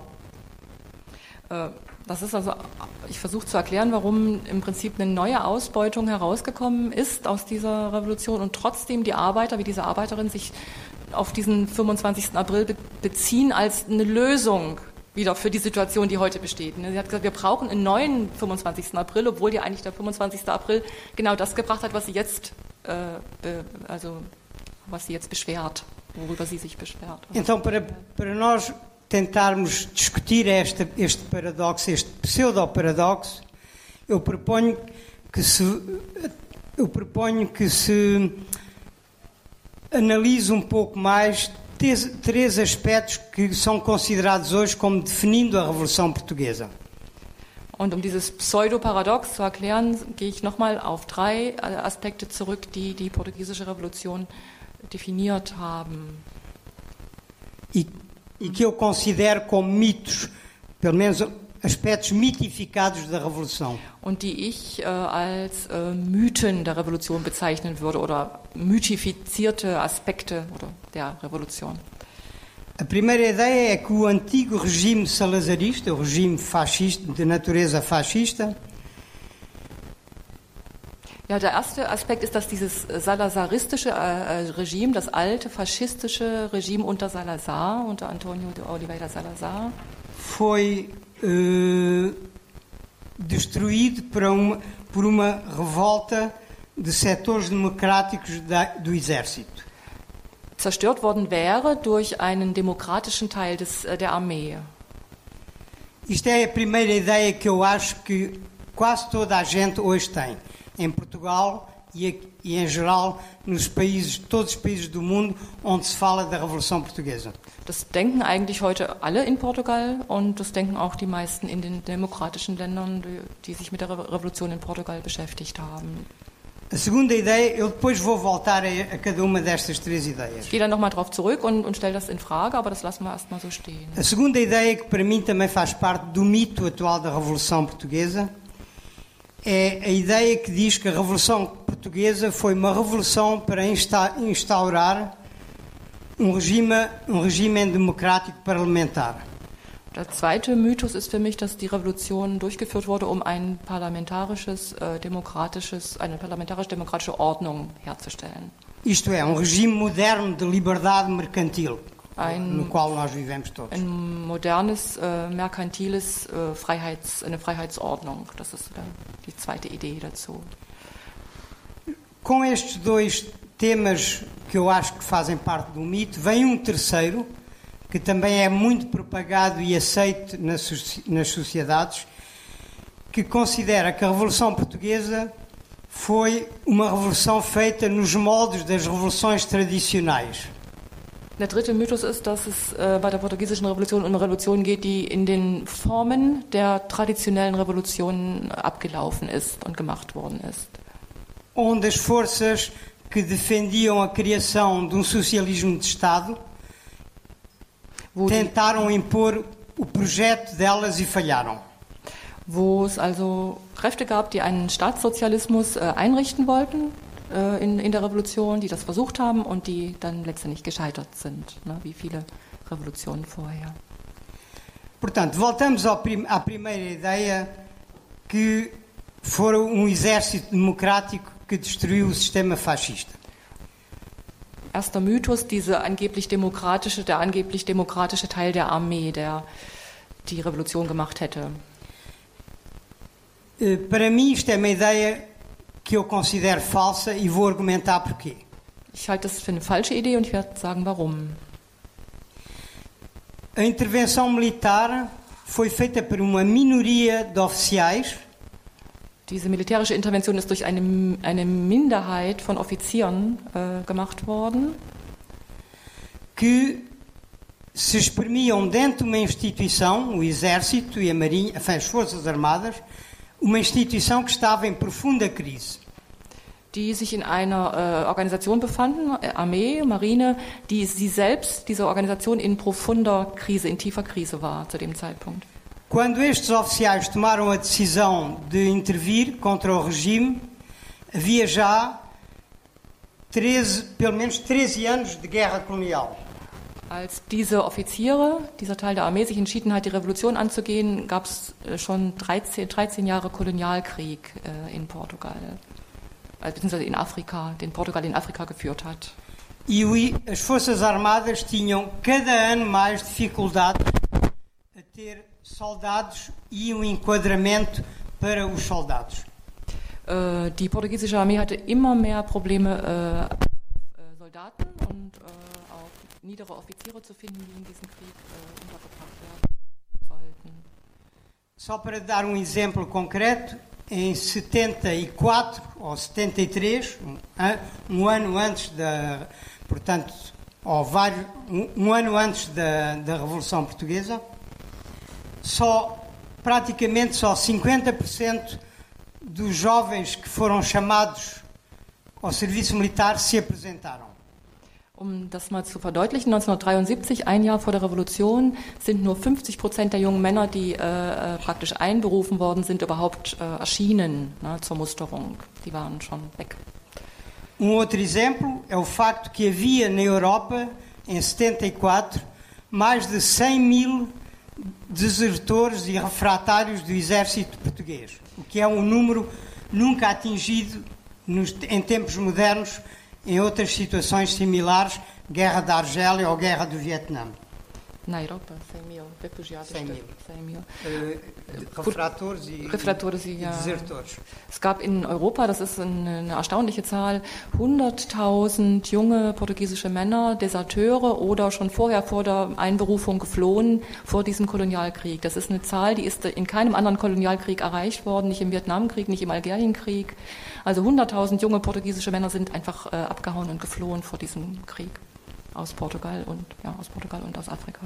Das ist also, ich versuche zu erklären, warum im Prinzip eine neue Ausbeutung herausgekommen ist aus dieser Revolution und trotzdem die Arbeiter, wie diese Arbeiterin, sich auf diesen fünfundzwanzigsten April be- beziehen als eine Lösung wieder für die Situation, die heute besteht. Sie hat gesagt, wir brauchen einen neuen fünfundzwanzigsten April, obwohl ja eigentlich der fünfundzwanzigste April genau das gebracht hat, was sie jetzt, äh, be, also was sie jetzt beschwert, worüber sie sich beschwert. Então, para, para nós tentarmos discutir este, este paradoxo, este pseudo-paradoxo, eu proponho que se, eu proponho que se analise um pouco mais três, três aspectos que são considerados hoje como definindo a Revolução Portuguesa. Und um dieses Pseudoparadox zu erklären, gehe ich nochmal auf drei Aspekte zurück, die die portugiesische Revolution definiert haben. E, e que eu considero como mitos, pelo menos aspectos mitificados da Revolução. Und die ich äh, als äh, Mythen der Revolution bezeichnen würde oder mythifizierte Aspekte oder der Revolution. A primeira ideia é que o antigo regime salazarista, o regime fascista, de natureza fascista, ja, der erste Aspekt ist, dass dieses salazaristische äh, Regime, das alte faschistische Regime unter Salazar, unter Antonio de Oliveira Salazar, foi uh, destruído por uma, por uma revolta de setores democráticos da, do exército. zerstört worden wäre durch einen demokratischen Teil des, der Armee. Isto é a primeira ideia que eu acho que quase toda a gente hoje tem, em Portugal e, e em geral nos países, todos os países do mundo onde se fala da Revolução Portuguesa. Das denken eigentlich heute alle in Portugal und das denken auch die meisten in den demokratischen Ländern, die, die sich mit der Revolution in Portugal beschäftigt haben. A segunda ideia, eu depois vou voltar a, a cada uma destas três ideias. Ich gehe dann nochmal drauf zurück und, und stelle das in Frage, aber das lassen wir erstmal so stehen. A segunda ideia, que para mim também faz parte do mito atual da Revolução Portuguesa, é a ideia que diz que a Revolução Portuguesa foi uma revolução para insta- instaurar um regime, um regime democrático parlamentar. Der zweite Mythos ist für mich, dass die Revolution durchgeführt wurde, um ein parlamentarisches, äh, demokratisches, eine parlamentarisch-demokratische Ordnung herzustellen. Isto é, um regime moderno de liberdade mercantil, Ein- no qual nós vivemos todos. Ein modernes, äh, merkantiles äh, Freiheits, eine Freiheitsordnung. Das ist äh, die zweite Idee dazu. Com estes dois temas que eu acho que fazem parte do mito, vem um terceiro, que também é muito propagado e aceito nas, soci- nas sociedades, que considera que a Revolução Portuguesa foi uma revolução feita nos moldes das revoluções tradicionais. Der dritte Mythos ist, dass es äh, bei der portugiesischen Revolution um eine Revolution geht, die in den Formen der traditionellen Revolutionen abgelaufen ist und gemacht worden ist. Onde as forças que defendiam a criação de um socialismo de Estado Wo, die, tentaram impor o projeto delas e falharam. wo es also Kräfte gab, die einen Staatssozialismus äh, einrichten wollten äh, in, in der Revolution, die das versucht haben und die dann letztendlich gescheitert sind, ne, wie viele Revolutionen vorher. Portanto, voltamos ao prim- à primeira ideia, que foi um exército democrático que destruiu o sistema fascista. Erster Mythos, diese angeblich demokratische, der angeblich demokratische Teil der Armee, der die Revolution gemacht hätte. Eh, Para mim, isto é uma ideia que eu considero falsa e vou argumentar porquê. Ich halte das für eine falsche Idee und ich werde sagen, warum. A intervenção militar foi feita por uma minoria de oficiais Diese militärische Intervention ist durch eine, eine Minderheit von Offizieren äh, gemacht worden, que se exprimiam dentro de uma instituição, o Exército e a Marinha, enfim, as Forças Armadas, uma instituição que estava em profunda crise. die sich in einer äh, Organisation befanden, äh, Armee, Marine, die sie selbst, diese Organisation in profunder Krise, in tiefer Krise war zu dem Zeitpunkt. Quando estes oficiais tomaram a decisão de intervir contra o regime, havia já treze, pelo menos treze anos de guerra colonial. Als diese Offiziere, dieser Teil der Armee, sich entschieden hat, die Revolution anzugehen, gab es äh, schon dreizehn, dreizehn Jahre Kolonialkrieg äh, in Portugal, äh, beziehungsweise in Afrika, den Portugal in Afrika geführt hat. E o- as Forças Armadas tinham cada ano mais dificuldade a ter soldados e um enquadramento para os soldados. Äh, die portugiesische Armee hatte immer mehr Probleme, äh, äh, Soldaten und äh, auch niedere Offiziere zu finden, die in diesem Krieg äh, untergebracht werden sollten. Só para dar um exemplo concreto, em setenta e quatro ou setenta e três, um, an- um ano antes da, portanto, ou vários, um, um ano antes da, da Revolução Portuguesa, só, praticamente só cinquenta por cento dos jovens que foram chamados ao serviço militar se apresentaram. Um das mal zu verdeutlichen, neunzehnhundertdreiundsiebzig, ein Jahr vor der Revolution, sind nur fünfzig Prozent der jungen Männer, die äh, praktisch einberufen worden sind, überhaupt äh, erschienen, ne, zur Musterung. Die waren schon weg. Um outro exemplo é o facto que havia na Europa, em setenta e quatro, mais de cem mil desertores e refratários do exército português, o que é um número nunca atingido nos, em tempos modernos, em outras situações similares, guerra da Argélia ou guerra do Vietnã. Na Europa, cem mil refugiados. cem mil. cem mil. Uh, refratores e, Refratores, e ja. desertores. Es gab in Europa, das ist eine, eine erstaunliche Zahl, hunderttausend junge portugiesische Männer, Deserteure oder schon vorher vor der Einberufung geflohen vor diesem Kolonialkrieg. Das ist eine Zahl, die ist in keinem anderen Kolonialkrieg erreicht worden, nicht im Vietnamkrieg, nicht im Algerienkrieg. Also hunderttausend junge portugiesische Männer sind einfach äh, abgehauen und geflohen vor diesem Krieg. Aus Portugal und ja, aus Portugal und aus Afrika.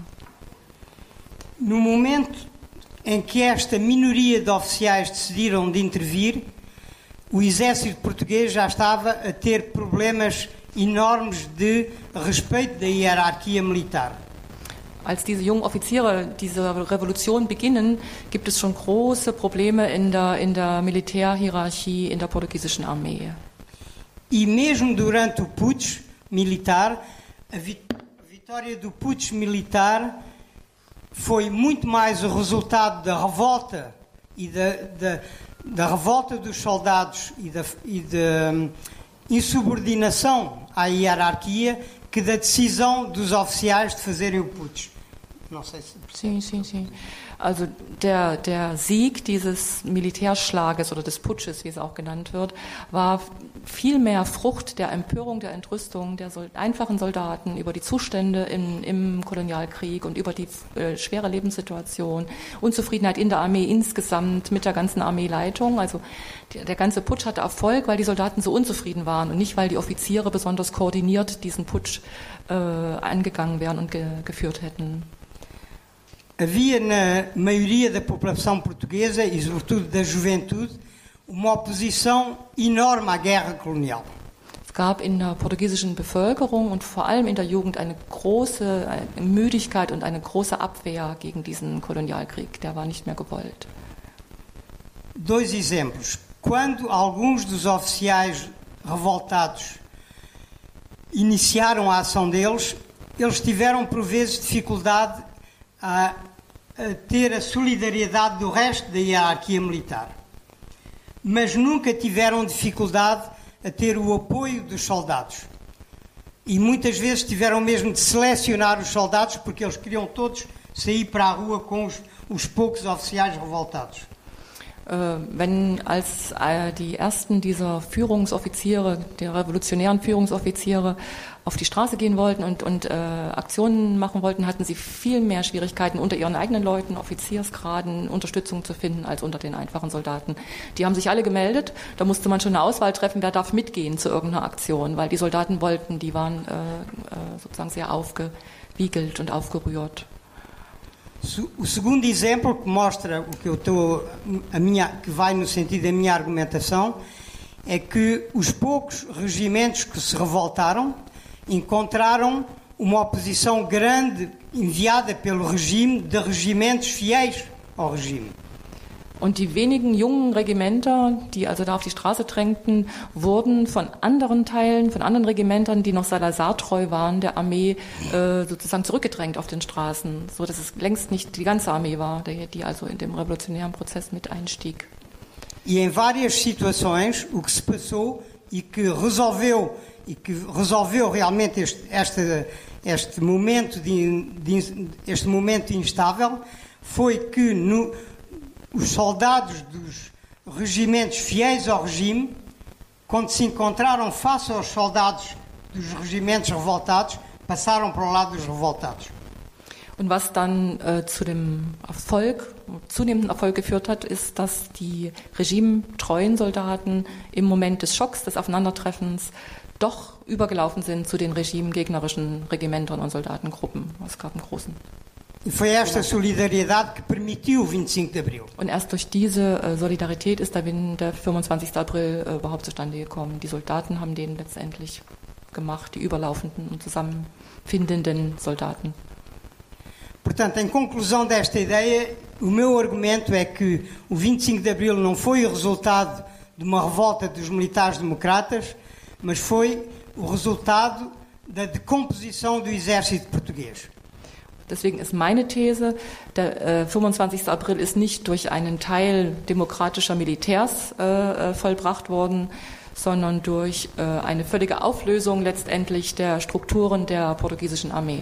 No momento em que esta minoria de oficiais decidiram de intervir, o exército português já estava a ter problemas enormes de respeito da hierarquia militar. Als diese jungen Offiziere diese Revolution beginnen, gibt es schon große Probleme in der, in der Militärhierarchie in der portugiesischen Armee. E mesmo durante o putsch militar, a vitória do putsch militar foi muito mais o resultado da revolta e da, da, da revolta dos soldados e da, e da um, insubordinação à hierarquia que da decisão dos oficiais de fazerem o putsch. Não sei se... Sim, sim, sim. Also der, der Sieg dieses Militärschlages oder des Putsches, wie es auch genannt wird, war viel mehr Frucht der Empörung, der Entrüstung der Sol- einfachen Soldaten über die Zustände in, im Kolonialkrieg und über die äh, schwere Lebenssituation, Unzufriedenheit in der Armee insgesamt mit der ganzen Armeeleitung. Also der, der ganze Putsch hatte Erfolg, weil die Soldaten so unzufrieden waren und nicht, weil die Offiziere besonders koordiniert diesen Putsch äh, angegangen wären und ge- geführt hätten. Havia na maioria da população portuguesa e sobretudo da juventude uma oposição enorme à guerra colonial. Es gab in der portugiesischen Bevölkerung und vor allem in der Jugend eine große eine Müdigkeit und eine große Abwehr gegen diesen Kolonialkrieg. Der war nicht mehr gewollt. Dois exemplos. Quando alguns dos oficiais revoltados iniciaram a ação deles, eles tiveram por vezes dificuldade a, a ter a solidariedade do resto da hierarquia militar. Mas nunca tiveram dificuldade a ter o apoio dos soldados. E muitas vezes tiveram mesmo de selecionar os soldados porque eles queriam todos sair para a rua com os, os poucos oficiais revoltados. Wenn als die ersten dieser Führungsoffiziere, der revolutionären Führungsoffiziere auf die Straße gehen wollten und, und äh, Aktionen machen wollten, hatten sie viel mehr Schwierigkeiten, unter ihren eigenen Leuten, Offiziersgraden, Unterstützung zu finden, als unter den einfachen Soldaten. Die haben sich alle gemeldet, da musste man schon eine Auswahl treffen, wer darf mitgehen zu irgendeiner Aktion, weil die Soldaten wollten, die waren äh, sozusagen sehr aufgewiegelt und aufgerührt. O segundo exemplo que mostra o que eu estou a minha, que vai no sentido da minha argumentação é que os poucos regimentos que se revoltaram encontraram uma oposição grande enviada pelo regime de regimentos fiéis ao regime. Und die wenigen jungen Regimenter, die also da auf die Straße drängten, wurden von anderen Teilen, von anderen Regimentern, die noch Salazar-treu waren, der Armee äh, sozusagen zurückgedrängt auf den Straßen, so dass es längst nicht die ganze Armee war, die, die also in dem revolutionären Prozess mit einstieg. E em várias situações o que se passou e que resolveu e que resolveu realmente este, este, este momento de, de este momento instável foi que no os soldados dos regimentos fiéis ao regime, quando se encontraram face aos soldados dos regimentos revoltados, passaram para o lado dos revoltados. Und was dann äh, zu dem Erfolg, zunehmenden Erfolg geführt hat, ist, dass die regimetreuen Soldaten im Moment des Schocks, des Aufeinandertreffens, doch übergelaufen sind zu den regimegegnerischen Regimentern und Soldatengruppen. Es gab einen großen. E foi esta solidariedade que permitiu o vinte e cinco de Abril. Und erst durch diese äh, Solidarität ist der, der fünfundzwanzigsten April äh, überhaupt zustande gekommen. Die Soldaten haben den letztendlich gemacht, die überlaufenden und zusammenfindenden Soldaten. Portanto, em conclusão desta ideia, o meu argumento é que o vinte e cinco de Abril não foi o resultado de uma revolta dos militares democratas, mas foi o resultado da decomposição do exército português. Deswegen ist meine These, der äh, fünfundzwanzigsten April ist nicht durch einen Teil demokratischer Militärs äh, vollbracht worden, sondern durch äh, eine völlige Auflösung letztendlich der Strukturen der portugiesischen Armee.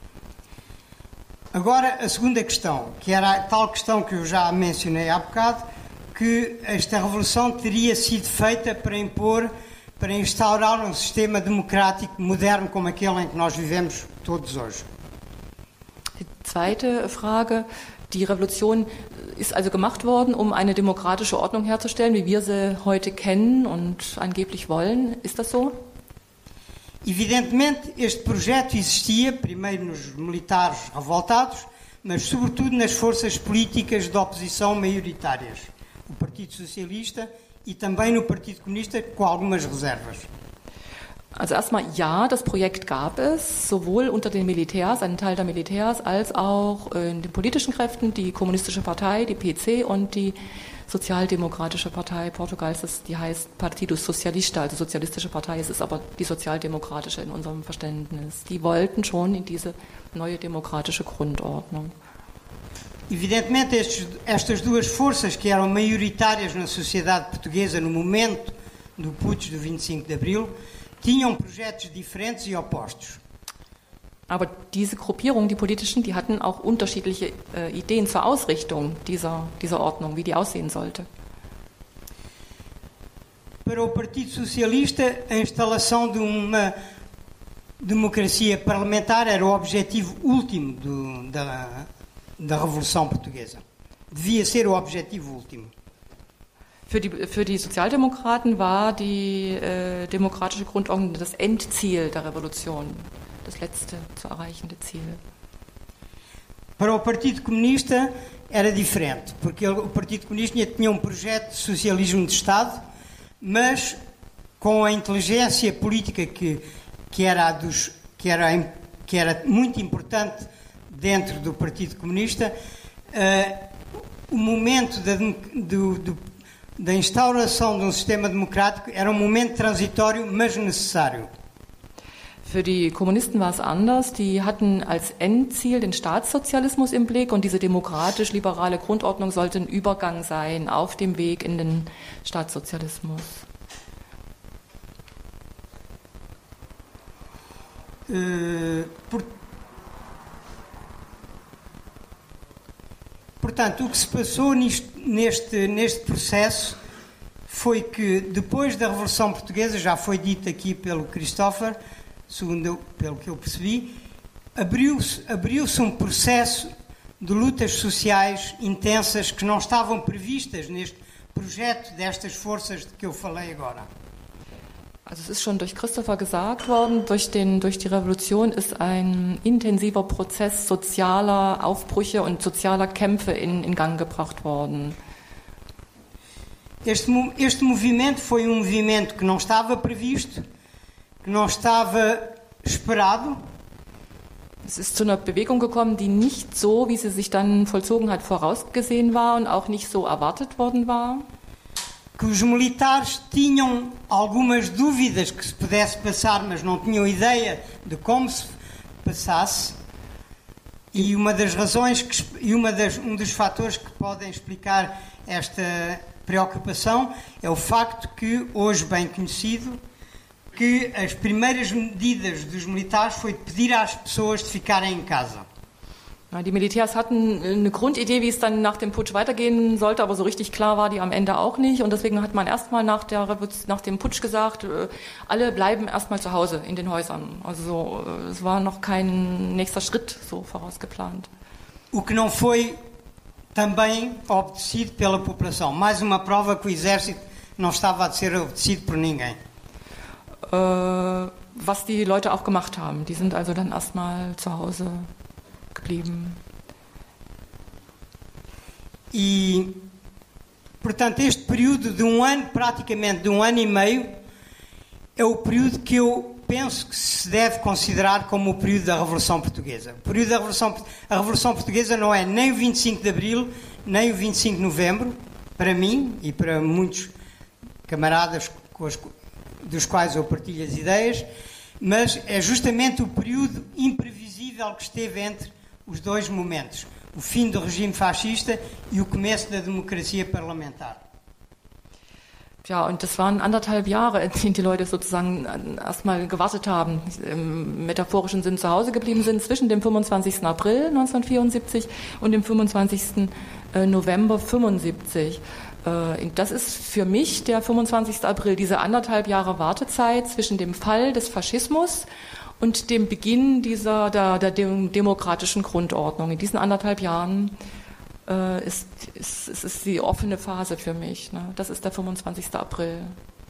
Agora, a segunda questão, que era a tal questão que eu já mencionei há bocado, que esta revolução teria sido feita para impor, para instaurar um sistema democrático moderno como aquele em que nós vivemos todos hoje. Die zweite Frage, die Revolution ist also gemacht worden, um eine demokratische Ordnung herzustellen, wie wir sie heute kennen und angeblich wollen. Ist das so? Evidentemente, este projeto existia, primeiro nos militares revoltados, mas sobretudo nas forças políticas de oposição maioritárias, o Partido Socialista e também no Partido Comunista, com algumas reservas. Also erstmal ja, das Projekt gab es, sowohl unter den Militärs, einen Teil der Militärs, als auch in den politischen Kräften, die Kommunistische Partei, die P C und die Sozialdemokratische Partei Portugals, die heißt Partido Socialista, also Sozialistische Partei, es ist aber die Sozialdemokratische in unserem Verständnis. Die wollten schon in diese neue demokratische Grundordnung. Evidentemente, estes, estas duas forças que eram maioritárias na sociedade portuguesa no momento do putsch do vinte e cinco de Abril, tinham projetos diferentes e opostos. Aber diese Gruppierungen, die politischen, die hatten auch unterschiedliche äh, Ideen zur Ausrichtung dieser, dieser Ordnung, wie die aussehen sollte. Para o Partido Socialista, a instalação de uma democracia parlamentar era o objetivo último do, da, da Revolução Portuguesa. Devia ser o objetivo último. Für die, für die Sozialdemokraten war die äh, demokratische Grundordnung das Endziel der Revolution, das letzte zu erreichende Ziel. Para o Partido Comunista era diferente, porque o Partido Comunista tinha um projeto de socialismo de Estado, mas com a inteligência política que, que, era, dos, que, era, que era muito importante dentro do Partido Comunista, uh, o momento da, do, do da instauração de um sistema democrático era um momento transitório, mas necessário. Für die Kommunisten war es anders. Die hatten als Endziel den Staatssozialismus im Blick und diese demokratisch-liberale Grundordnung sollte ein Übergang sein auf dem Weg in den Staatssozialismus. Uh, por... Portanto, o que se passou nisto, neste, neste processo foi que, depois da Revolução Portuguesa, já foi dito aqui pelo Christopher, segundo eu, pelo que eu percebi, abriu-se, abriu-se um processo de lutas sociais intensas que não estavam previstas neste projeto destas forças de que eu falei agora. Also es ist schon durch Christopher gesagt worden, durch, den, durch die Revolution ist ein intensiver Prozess sozialer Aufbrüche und sozialer Kämpfe in, in Gang gebracht worden. Este, este movimento foi um movimento que não estava previsto, que não estava esperado. Es ist zu einer Bewegung gekommen, die nicht so, wie sie sich dann vollzogen hat, vorausgesehen war und auch nicht so erwartet worden war. Que os militares tinham algumas dúvidas que se pudesse passar, mas não tinham ideia de como se passasse. E uma das razões que, e uma das, um dos fatores que podem explicar esta preocupação é o facto que, hoje bem conhecido, que as primeiras medidas dos militares foi pedir às pessoas de ficarem em casa. Die Militärs hatten eine Grundidee, wie es dann nach dem Putsch weitergehen sollte, aber so richtig klar war die am Ende auch nicht. Und deswegen hat man erstmal nach, der, nach dem Putsch gesagt, alle bleiben erstmal zu Hause in den Häusern. Also so, es war noch kein nächster Schritt so vorausgeplant. O que não foi também obedecido pela população. Mais uma prova que o exército não estava a ser obedecido por ninguém. äh, was die Leute auch gemacht haben. Die sind also dann erstmal zu Hause geblieben. E, portanto, este período de um ano, praticamente de um ano e meio, é o período que eu penso que se deve considerar como o período da Revolução Portuguesa. O período da Revolução, a Revolução Portuguesa não é nem o vinte e cinco de Abril, nem o vinte e cinco de Novembro, para mim e para muitos camaradas com os, dos quais eu partilho as ideias, mas é justamente o período imprevisível que esteve entre os dois momentos, o fim do regime fascista e o começo da democracia parlamentar. Ja, und das waren anderthalb Jahre, in denen die Leute sozusagen erstmal gewartet haben, im metaphorischen Sinn zu Hause geblieben sind, zwischen dem fünfundzwanzigsten April neunzehnhundertvierundsiebzig und dem fünfundzwanzigsten November fünfundsiebzig. Das ist für mich der fünfundzwanzigste April, diese anderthalb Jahre Wartezeit zwischen dem Fall des Faschismus und dem Beginn dieser der, der demokratischen Grundordnung. In diesen anderthalb Jahren äh, ist, ist, ist, ist die offene Phase für mich. Ne? Das ist der fünfundzwanzigste April.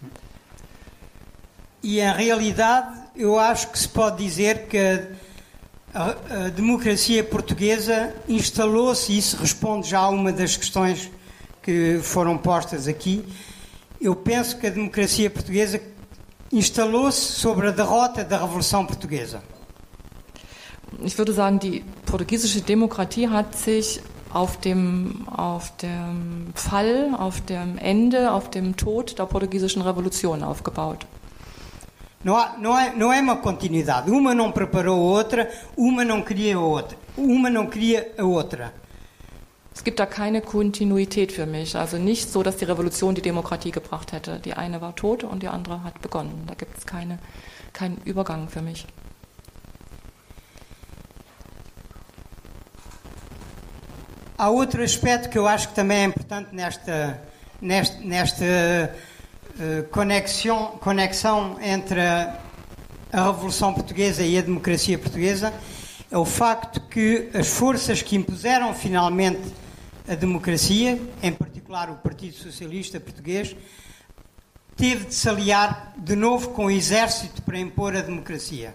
E em realidade eu acho que se pode dizer que a, a democracia portuguesa instalou-se, e isso responde já a uma das questões que foram postas aqui. Eu penso que a democracia portuguesa instalou-se sobre a derrota da Revolução Portuguesa. Ich würde sagen, die portugiesische Demokratie hat sich auf dem, auf dem Fall, auf dem Ende, auf dem Tod der portugiesischen Revolution aufgebaut. Não, há, não, é, não é uma continuidade. Uma não preparou a outra, uma não queria a outra. Uma não queria a outra. Es gibt da keine Kontinuität für mich. Also nicht so, dass die Revolution die Demokratie gebracht hätte. Die eine war tot und die andere hat begonnen. Da gibt es keine, keinen Übergang für mich. Há outro aspecto que eu acho que também é importante nesta, nesta, nesta uh, conexão, conexão entre a, a Revolução Portuguesa e a democracia portuguesa, é o facto que as forças que impuseram finalmente a democracia, em particular o Partido Socialista Português, teve de se aliar de novo com o exército para impor a democracia.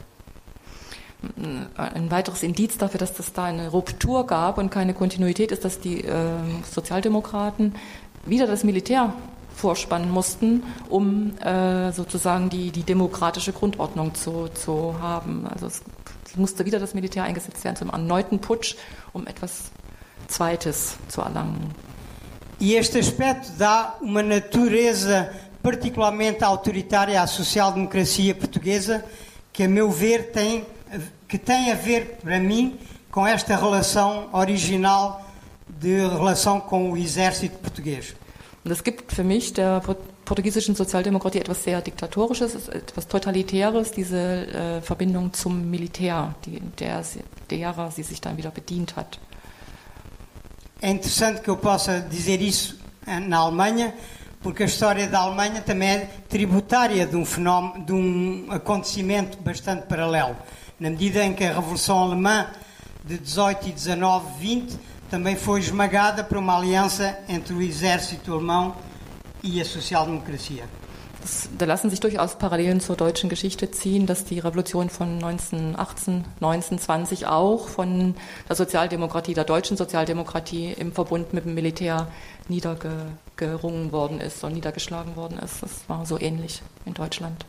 Ein weiteres Indiz dafür, dass es da eine Ruptur gab und keine Kontinuität ist, dass die äh, Sozialdemokraten wieder das Militär vorspannen mussten, um äh, sozusagen die, die demokratische Grundordnung zu, zu haben. Also es musste wieder das Militär eingesetzt werden zum erneuten Putsch, um etwas Zweites zu erlangen. E este aspecto dá uma natureza particularmente autoritária à social-democracia portuguesa, que a meu ver tem, que tem a ver, para mim, com esta relação original de relação com o exército português. Und es gibt für mich der portugiesischen Sozialdemokratie etwas sehr Diktatorisches, etwas Totalitäres, diese äh, Verbindung zum Militär, die, der, derer sie sich dann wieder bedient hat. É interessante que eu possa dizer isso na Alemanha, porque a história da Alemanha também é tributária de um fenómeno, de um acontecimento bastante paralelo, na medida em que a Revolução Alemã de dezoito e dezanove, vinte também foi esmagada por uma aliança entre o exército alemão e a social-democracia. Da lassen sich durchaus Parallelen zur deutschen Geschichte ziehen, dass die Revolution von neunzehnhundertachtzehn, neunzehnhundertzwanzig auch von der Sozialdemokratie, der deutschen Sozialdemokratie im Verbund mit dem Militär niedergerungen worden ist und niedergeschlagen worden ist. Das war so ähnlich in Deutschland.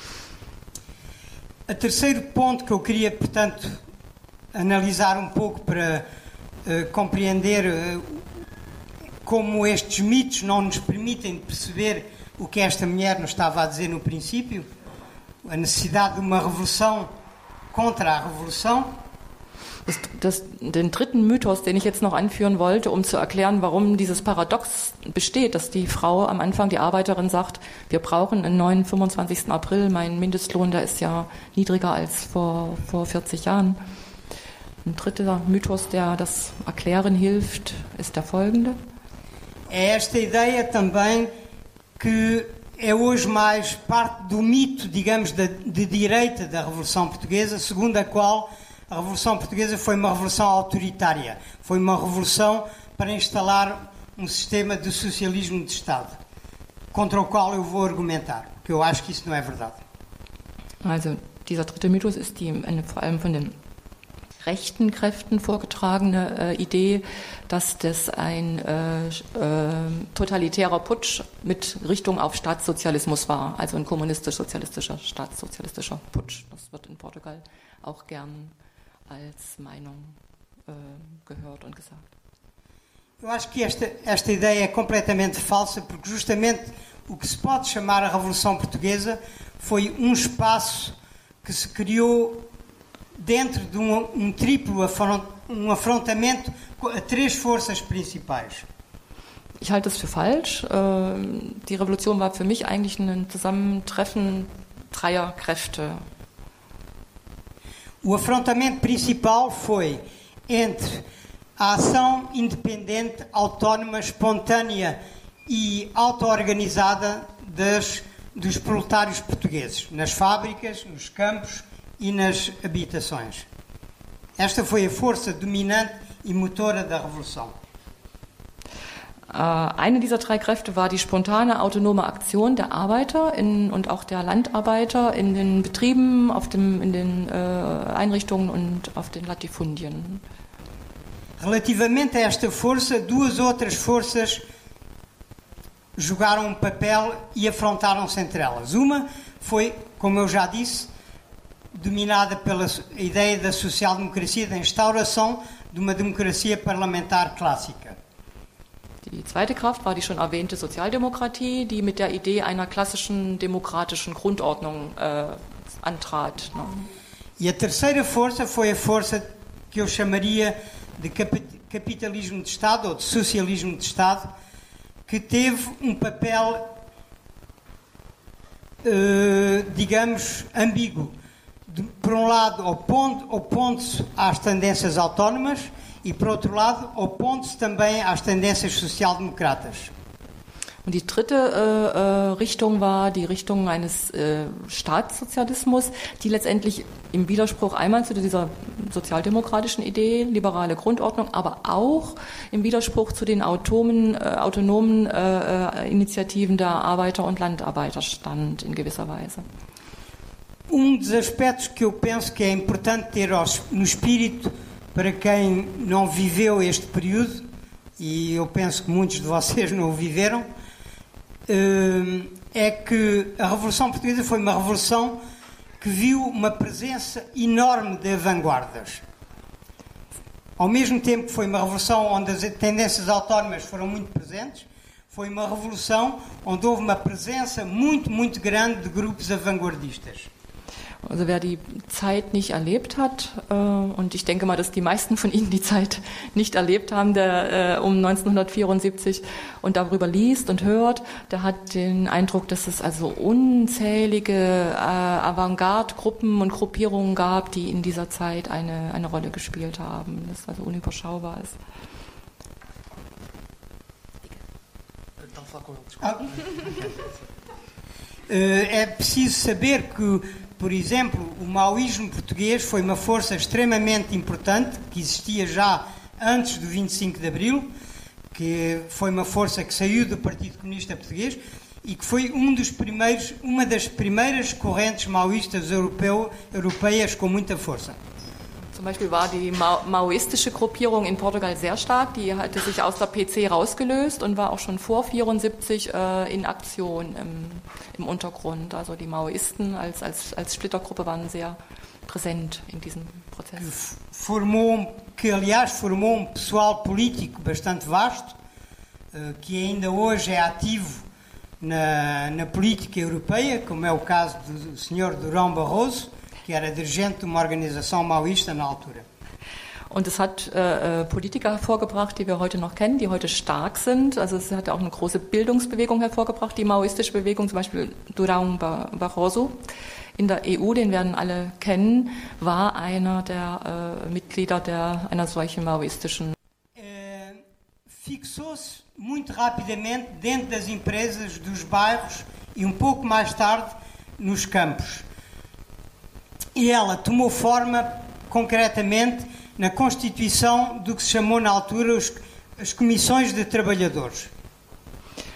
O terceiro ponto que eu queria, portanto, analisar um pouco para uh, compreender uh, como estes mitos não nos permitem perceber o que esta mulher nos estava a dizer no princípio, a necessidade de uma revolução contra a revolução. Das, das, den dritten Mythos, den ich jetzt noch anführen wollte, um zu erklären, warum dieses Paradox besteht, dass die Frau am Anfang, die Arbeiterin, sagt, wir brauchen einen neuen fünfundzwanzigsten April, mein Mindestlohn, der ist ja niedriger als vor, vor vierzig Jahren. Ein dritter Mythos, der das erklären hilft, ist der folgende. É esta ideia também que é hoje mais parte do mito, digamos, de, de direita da Revolução Portuguesa, segundo a qual a Revolução Portuguesa foi uma revolução autoritária, foi uma revolução para instalar um sistema de socialismo de Estado, contra o qual eu vou argumentar, porque eu acho que isso não é verdade. Also dieser dritte Mythos ist die eine vor allem von den rechten Kräften vorgetragene äh, Idee, dass das ein äh, äh, totalitärer Putsch mit Richtung auf Staatssozialismus war, also ein kommunistisch-sozialistischer, staatssozialistischer Putsch. Das wird in Portugal auch gern als Meinung äh, gehört und gesagt. Eu acho que esta, esta ideia é completamente falsa, porque justamente o que se pode chamar a Revolução Portuguesa foi um espaço que se criou dentro de um, um triplo afront, um afrontamento a três forças principais. Ich halte das für falsch. Die Revolution war für mich eigentlich ein Zusammentreffen dreier Kräfte. O afrontamento principal foi entre a ação independente, autónoma, espontânea e auto-organizada das, dos proletários portugueses, nas fábricas, nos campos e nas habitações. Esta foi a força dominante e motora da Revolução. Eine dieser drei Kräfte war die spontane autonome Aktion der Arbeiter in, und auch der Landarbeiter in den Betrieben, auf dem, in den äh, Einrichtungen und auf den Latifundien. Relativamente a esta força, duas outras forças jogaram um papel e afrontaram-se entre elas. Uma foi, como eu já disse, dominada pela ideia da social-democracia, da instauração de uma democracia parlamentar clássica. Die zweite Kraft war die schon erwähnte Sozialdemokratie, die mit der Idee einer klassischen demokratischen Grundordnung äh, antrat. Ne? E a terceira força foi a força que eu chamaria de capitalismo de Estado ou de socialismo de Estado, que teve um papel, uh, digamos, ambíguo. De, por um lado, opondo-se às tendências autónomas e, por outro lado, opondo-se também às tendências social-democratas. Und die dritte äh, äh, Richtung war die Richtung eines äh, Staatssozialismus, die letztendlich im Widerspruch einmal zu dieser sozialdemokratischen Idee, liberale Grundordnung, aber auch im Widerspruch zu den autonomen, äh, autonomen äh, Initiativen der Arbeiter und Landarbeiter stand in gewisser Weise. Um dos aspectos que eu penso que é importante ter no espírito para quem não viveu este período, e eu penso que muitos de vocês não o viveram, é que a Revolução Portuguesa foi uma revolução que viu uma presença enorme de vanguardas. Ao mesmo tempo que foi uma revolução onde as tendências autónomas foram muito presentes, foi uma revolução onde houve uma presença muito, muito grande de grupos vanguardistas. Also wer die Zeit nicht erlebt hat, äh, und ich denke mal, dass die meisten von Ihnen die Zeit nicht erlebt haben, der äh, um neunzehnhundertvierundsiebzig und darüber liest und hört, der hat den Eindruck, dass es also unzählige äh, Avantgarde-Gruppen und Gruppierungen gab, die in dieser Zeit eine, eine Rolle gespielt haben, das also unüberschaubar ist. Ah. É preciso saber que, por exemplo, o maoísmo português foi uma força extremamente importante, que existia já antes do vinte e cinco de Abril, que foi uma força que saiu do Partido Comunista Português e que foi um dos primeiros, uma das primeiras correntes maoístas europeu, europeias com muita força. Zum Beispiel war die maoistische Gruppierung in Portugal sehr stark, die hatte sich aus der P C rausgelöst und war auch schon vor neunzehnhundertvierundsiebzig äh, in Aktion im, im Untergrund. Also die Maoisten als, als, als Splittergruppe waren sehr präsent in diesem Prozess. Formou, que aliás formou um pessoal político bastante vasto, que ainda hoje é ativo na, na política europeia, como é o caso do senhor Durão Barroso, que era dirigente de uma organização maoísta na altura. Und es hat äh, Politiker hervorgebracht, die wir heute noch kennen, die heute stark sind. Also es hat auch eine große Bildungsbewegung hervorgebracht, die maoistische Bewegung, zum Beispiel Durão Barroso in der E U, den werden alle kennen, war einer der äh, Mitglieder der, einer solchen maoistischen. Äh, fixou-se muito rapidamente dentro das empresas, dos bairros e um pouco mais tarde nos campos. E ela tomou forma, concretamente, na constituição do que se chamou na altura os, as comissões de trabalhadores.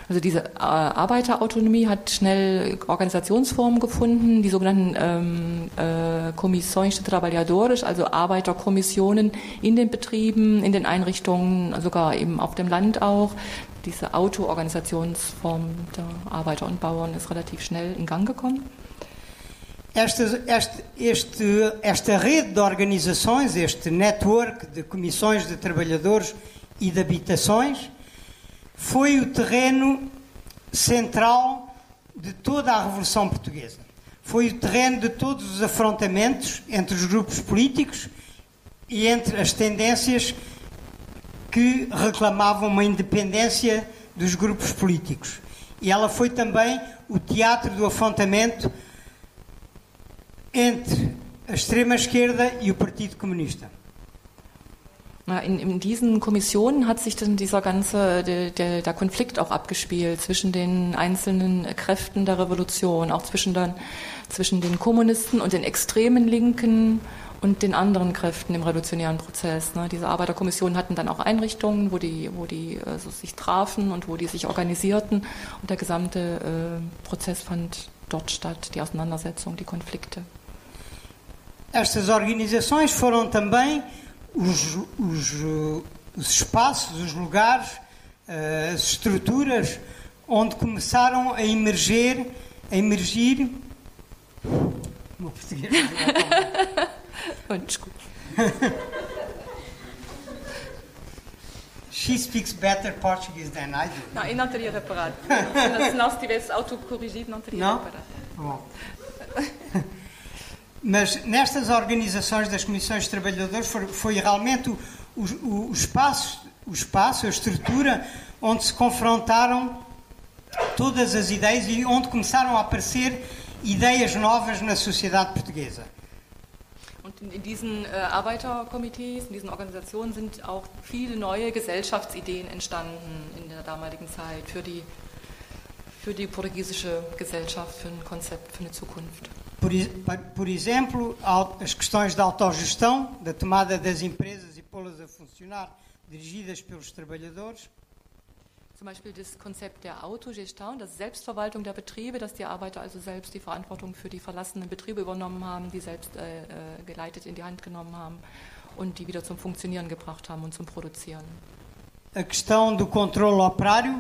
Also diese äh, Arbeiterautonomie hat schnell Organisationsformen gefunden, die sogenannten ähm, äh, Comissões de Trabalhadores, also Arbeiterkommissionen in den Betrieben, in den Einrichtungen, sogar eben auf dem Land auch. Diese Auto-Organisationsform der Arbeiter und Bauern ist relativ schnell in Gang gekommen. Esta, este, este, esta rede de organizações, este network de comissões de trabalhadores e de habitações, foi o terreno central de toda a Revolução Portuguesa. Foi o terreno de todos os afrontamentos entre os grupos políticos e entre as tendências que reclamavam uma independência dos grupos políticos. E ela foi também o teatro do afrontamento entre a extrema-esquerda e o Partido Comunista. In, in diesen Kommissionen hat sich dann dieser ganze der, der, der Konflikt auch abgespielt zwischen den einzelnen Kräften der Revolution, auch zwischen, den, zwischen den Kommunisten und den extremen Linken und den anderen Kräften im revolutionären Prozess. Ne? Diese Arbeiterkommissionen hatten dann auch Einrichtungen, wo die, wo die also sich trafen und wo die sich organisierten, und der gesamte äh, Prozess fand dort statt, die Auseinandersetzung, die Konflikte. Estas organizações foram também Os, os, os espaços, os lugares, as estruturas onde começaram a emergir, a emergir. Meu português não é Desculpe. She speaks better Portuguese than I do. Não, eu não teria reparado. Se não se tivesse autocorrigido, não teria não? reparado. Bom. Mas nestas organizações das comissões de trabalhadores foi, foi realmente o, o, o, espaço, o espaço, a estrutura onde se confrontaram todas as ideias e onde começaram a aparecer ideias novas na sociedade portuguesa. Und in, in diesen äh, Arbeiterkomitees, in diesen Organisationen sind auch viele neue Gesellschaftsideen entstanden in der damaligen Zeit für die, für die portugiesische Gesellschaft, für ein Konzept, für eine Zukunft. Por, por exemplo, as questões da autogestão, da tomada das empresas e pô-las a funcionar, dirigidas pelos trabalhadores. Zum Beispiel das Konzept der Autogestão, das Selbstverwaltung der Betriebe, dass die Arbeiter also selbst die Verantwortung für die verlassenen Betriebe übernommen haben, die selbst äh, geleitet in die Hand genommen haben und die wieder zum Funktionieren gebracht haben und zum Produzieren. A questão do controle operário.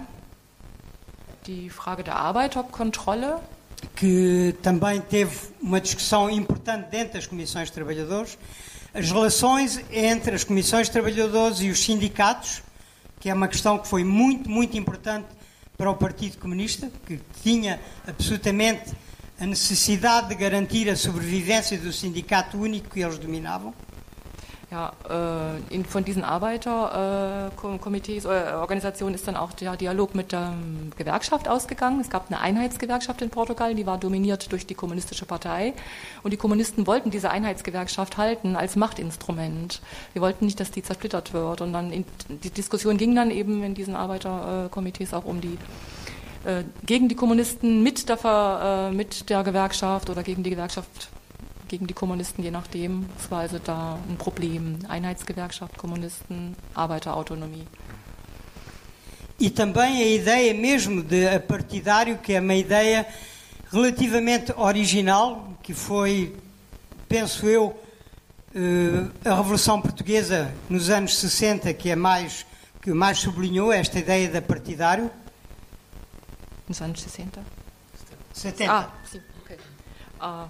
Die Frage der Arbeiterkontrolle. Que também teve uma discussão importante dentro das comissões de trabalhadores, as relações entre as comissões de trabalhadores e os sindicatos, que é uma questão que foi muito, muito importante para o Partido Comunista, que tinha absolutamente a necessidade de garantir a sobrevivência do sindicato único que eles dominavam. Ja, äh, in, von diesen Arbeiterkomitees, äh, Organisationen ist dann auch der Dialog mit der ähm, Gewerkschaft ausgegangen. Es gab eine Einheitsgewerkschaft in Portugal, die war dominiert durch die kommunistische Partei. Und die Kommunisten wollten diese Einheitsgewerkschaft halten als Machtinstrument. Wir wollten nicht, dass die zersplittert wird. Und dann in, die Diskussion ging dann eben in diesen Arbeiterkomitees auch um die äh, gegen die Kommunisten mit der, äh, mit der Gewerkschaft oder gegen die Gewerkschaft gegen die Kommunisten, je nachdem. Es war also da ein Problem. Einheitsgewerkschaft, Kommunisten, Arbeiterautonomie. E também a ideia mesmo de apartidário, que é uma ideia relativamente original, que foi, penso eu, a Revolução Portuguesa nos anos sessenta, que é mais, que mais sublinhou esta ideia de apartidário. Nos anos sessenta? setenta. Ah, sim, okay. Uh,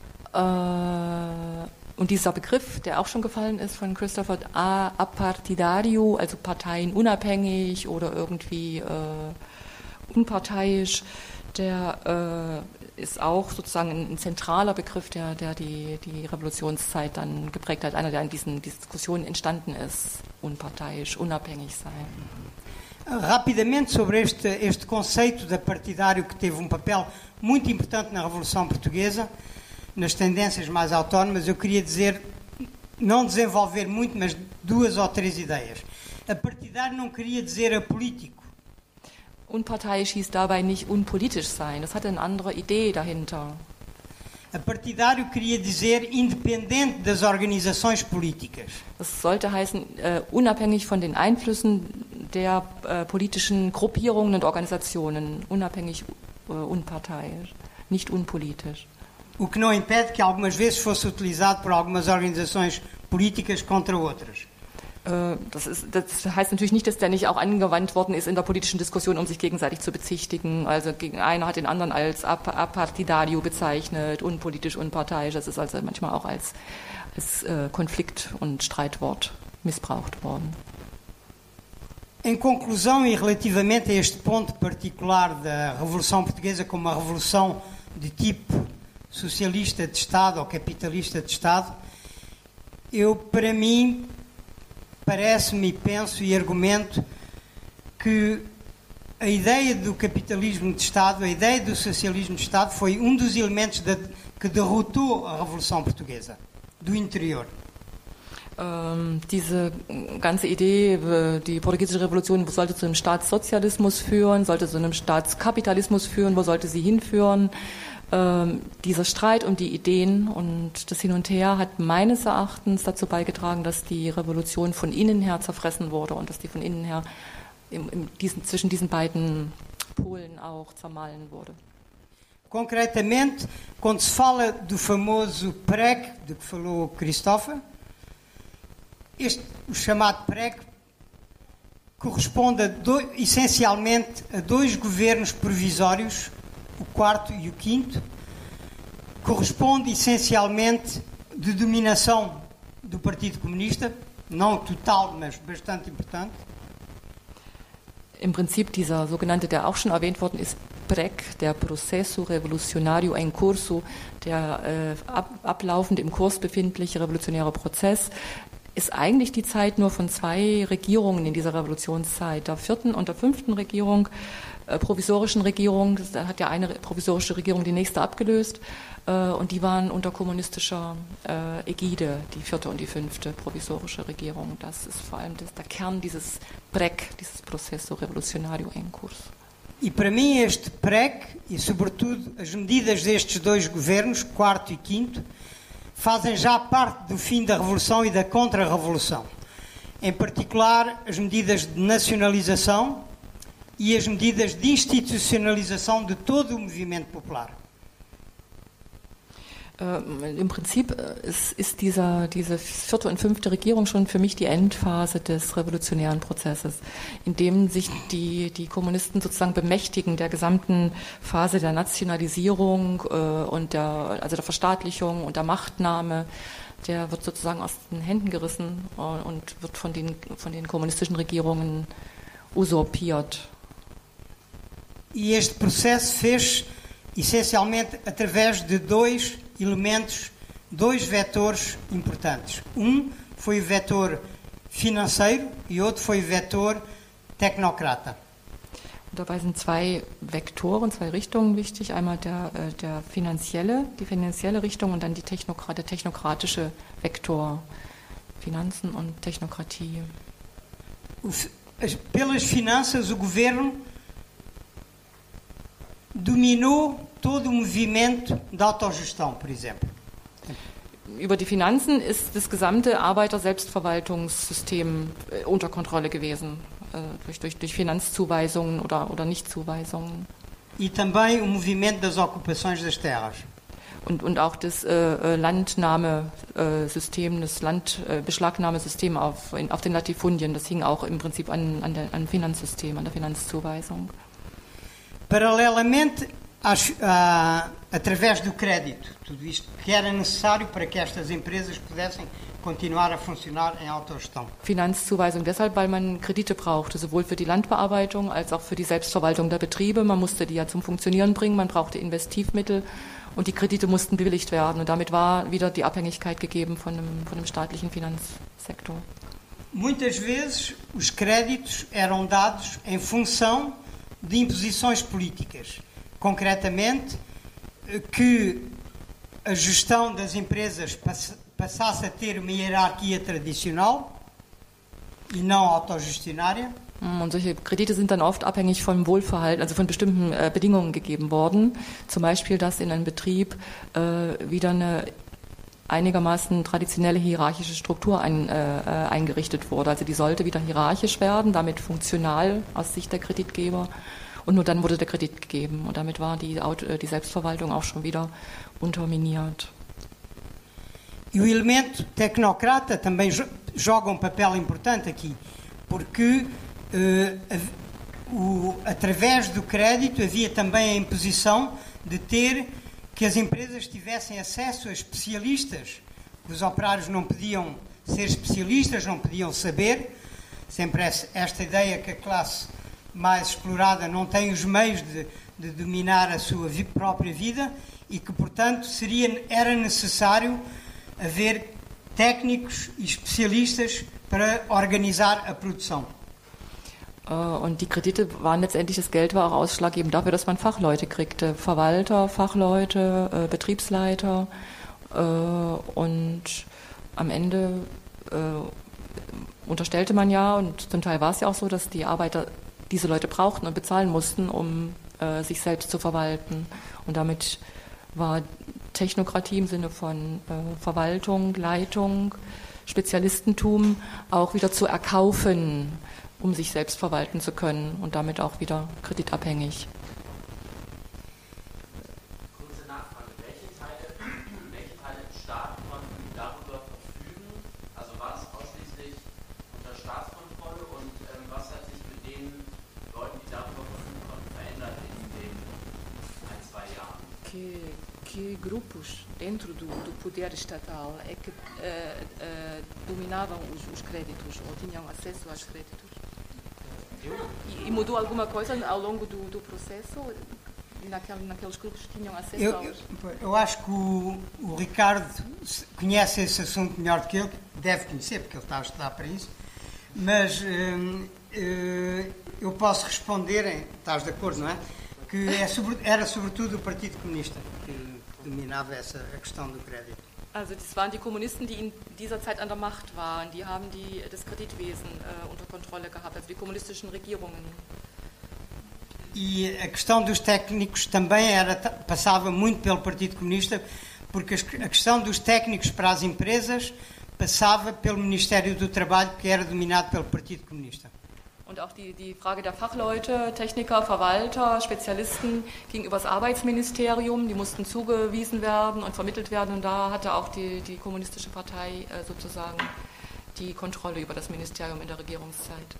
Und dieser Begriff, der auch schon gefallen ist von Christopher, apartidario, also parteienunabhängig oder irgendwie äh, unparteiisch, der äh, ist auch sozusagen ein, ein zentraler Begriff, der, der die, die Revolutionszeit dann geprägt hat, einer, der in diesen Diskussionen entstanden ist, unparteiisch, unabhängig sein. Rapidamente sobre este, este conceito de partidário que teve um papel muito importante na Revolução Portuguesa, nas tendências mais autónomas, eu queria dizer, não desenvolver muito, mas duas ou três ideias. A partidário não queria dizer apolítico. Unparteiisch hieß dabei nicht unpolitisch sein, das hatte eine andere Idee dahinter. A partidário queria dizer independente das organizações políticas. Das sollte heißen, uh, unabhängig von den Einflüssen der äh, politischen Gruppierungen und Organisationen, unabhängig, äh, unparteiisch, nicht unpolitisch. O que não impede que algumas vezes fosse utilizado por algumas organizações políticas contra outras. Das, ist, das heißt natürlich nicht, dass der nicht auch angewandt worden ist in der politischen Diskussion, um sich gegenseitig zu bezichtigen. Also gegen einer hat den anderen als Apartidario bezeichnet, unpolitisch, unparteiisch. Das ist also manchmal auch als, als äh, Konflikt- und Streitwort missbraucht worden. Em conclusão e relativamente a este ponto particular da Revolução Portuguesa como uma revolução de tipo socialista de Estado ou capitalista de Estado, eu, para mim, parece-me, penso e argumento que a ideia do capitalismo de Estado, a ideia do socialismo de Estado foi um dos elementos de, que derrotou a Revolução Portuguesa, do interior. Ähm, diese ganze Idee, die portugiesische Revolution sollte zu einem Staatssozialismus führen, sollte zu einem Staatskapitalismus führen, wo sollte sie hinführen? Ähm, dieser Streit um die Ideen und das Hin und Her hat meines Erachtens dazu beigetragen, dass die Revolution von innen her zerfressen wurde und dass die von innen her im, im diesen, zwischen diesen beiden Polen auch zermahlen wurde. Concretamente, quando se fala do famoso P R E C, de que falou Christophe, este, o chamado P R E C, corresponde a do, essencialmente a dois governos provisórios, o quarto e o quinto, corresponde essencialmente de dominação do Partido Comunista, não total, mas bastante importante. Im Prinzip dieser sogenannte, der auch schon erwähnt worden ist, P R E C, der Processo Revolucionario em Curso, der äh, ab, ablaufend im Kurs befindliche revolutionäre Prozess, ist eigentlich die Zeit nur von zwei Regierungen in dieser Revolutionszeit, der vierten und der fünften Regierung, äh, provisorischen Regierung. Da hat ja eine provisorische Regierung die nächste abgelöst äh, und die waren unter kommunistischer äh, Ägide, die vierte und die fünfte provisorische Regierung. Das ist vor allem das, der Kern dieses P R E C, dieses Processo Revolucionario em Curso. E para mim este P R E C, e sobretudo as medidas destes dois governos, quarto e quinto, fazem já parte do fim da Revolução e da Contra-Revolução. Em particular, as medidas de nacionalização e as medidas de institucionalização de todo o movimento popular. Äh, Im Prinzip ist, ist dieser, diese vierte und fünfte Regierung schon für mich die Endphase des revolutionären Prozesses, in dem sich die, die Kommunisten sozusagen bemächtigen der gesamten Phase der Nationalisierung äh, und der, also der Verstaatlichung und der Machtnahme. Der wird sozusagen aus den Händen gerissen äh, und wird von den, von den kommunistischen Regierungen usurpiert. E este processo fez essencialmente através de dois elementos, dois vetores importantes. Um foi o vetor financeiro e outro foi o vetor tecnocrata. Und dabei sind zwei Vektoren, zwei Richtungen wichtig. Einmal der, der finanzielle, die finanzielle Richtung und dann die Technokrat, der technokratische Vektor. Finanzen und Technokratie. Pelas finanças, o governo dominou todo o movimento de autogestão, por exemplo. Über die Finanzen ist das gesamte Arbeiter-Selbstverwaltungssystem unter Kontrolle gewesen, durch, durch, durch Finanzzuweisungen oder, oder Nichtzuweisungen. E também o movimento das ocupações das terras. Und, und auch das äh, Landnahmesystem, das Landbeschlagnahmesystem auf, in, auf den Latifundien, das hing auch im Prinzip an, an der, an Finanzsystem, an der Finanzzuweisung. Paralelamente, acho, ah, através do crédito, tudo isto que era necessário para que estas empresas pudessem continuar a funcionar em autogestão. Finanzzuweisung deshalb, weil man Kredite brauchte, sowohl für die Landbearbeitung als auch für die Selbstverwaltung der Betriebe. Man musste die ja zum Funktionieren bringen, man brauchte Investivmittel und die Kredite mussten bewilligt werden. Und damit war wieder die Abhängigkeit gegeben von dem, von dem staatlichen Finanzsektor. Muitas vezes os créditos eram dados em função de imposições políticas. Concretamente, que a gestão das empresas passasse a ter uma hierarquia tradicional e não autogestionária. Und solche Kredite sind dann oft abhängig vom Wohlverhalten, also von bestimmten äh, Bedingungen gegeben worden. Zum Beispiel, dass in einem Betrieb äh, wieder eine einigermaßen traditionelle hierarchische Struktur ein, äh, eingerichtet wurde. Also die sollte wieder hierarchisch werden, damit funktional aus Sicht der Kreditgeber. Und nur dann wurde der Kredit gegeben. Und damit war die, die Selbstverwaltung auch schon wieder unterminiert. E o elemento tecnocrata também joga um papel importante aqui, porque uh, o, através do crédito havia também a imposição de ter que as empresas tivessem acesso a especialistas. Os operários não podiam ser especialistas, não podiam saber. Sempre esta ideia que a classe mais explorada não tem os meios de, de dominar a sua vi- própria vida e que, portanto, seria, era necessário haver técnicos e especialistas para organizar a produção. Und die Kredite waren letztendlich, das Geld war auch ausschlaggebend dafür, dass man Fachleute kriegte. Verwalter, Fachleute, Betriebsleiter. Und am Ende unterstellte man ja, und zum Teil war es ja auch so, dass die Arbeiter diese Leute brauchten und bezahlen mussten, um sich selbst zu verwalten. Und damit war Technokratie im Sinne von Verwaltung, Leitung, Spezialistentum auch wieder zu erkaufen, um sich selbst verwalten zu können und damit auch wieder kreditabhängig. Kurze Nachfrage. Welche Teile, welche Teile im Staat konnten darüber verfügen? Also war es ausschließlich unter Staatskontrolle und ähm, was hat sich mit den Leuten, die darüber verfügen konnten, verändert in den ein, zwei Jahren? Que, que grupos dentro do, do poder estatal é que uh, uh, dominavam os, os créditos ou tinham acesso aos créditos? E, e mudou alguma coisa ao longo do, do processo? Naquele, naqueles grupos que tinham acesso eu, aos... Eu, eu acho que o, o Ricardo conhece esse assunto melhor do que eu, deve conhecer, porque ele está a estudar para isso, mas hum, hum, eu posso responder, estás de acordo, não é? Que é sobre, era sobretudo o Partido Comunista que dominava essa, a questão do crédito. Also das waren die Kommunisten, die in dieser Zeit an der Macht waren. Die haben die, das Kreditwesen äh, unter Kontrolle gehabt, also die kommunistischen Regierungen. E a questão dos técnicos também era, passava muito pelo Partido Comunista, porque a questão dos técnicos para as empresas passava pelo Ministério do Trabalho, que era dominado pelo Partido Comunista. Und auch die, die Frage der Fachleute, Techniker, Verwalter, Spezialisten gegenüber das Arbeitsministerium, die mussten zugewiesen werden und vermittelt werden. Und da hatte auch die, die kommunistische Partei äh, sozusagen die Kontrolle über das Ministerium in der Regierungszeit.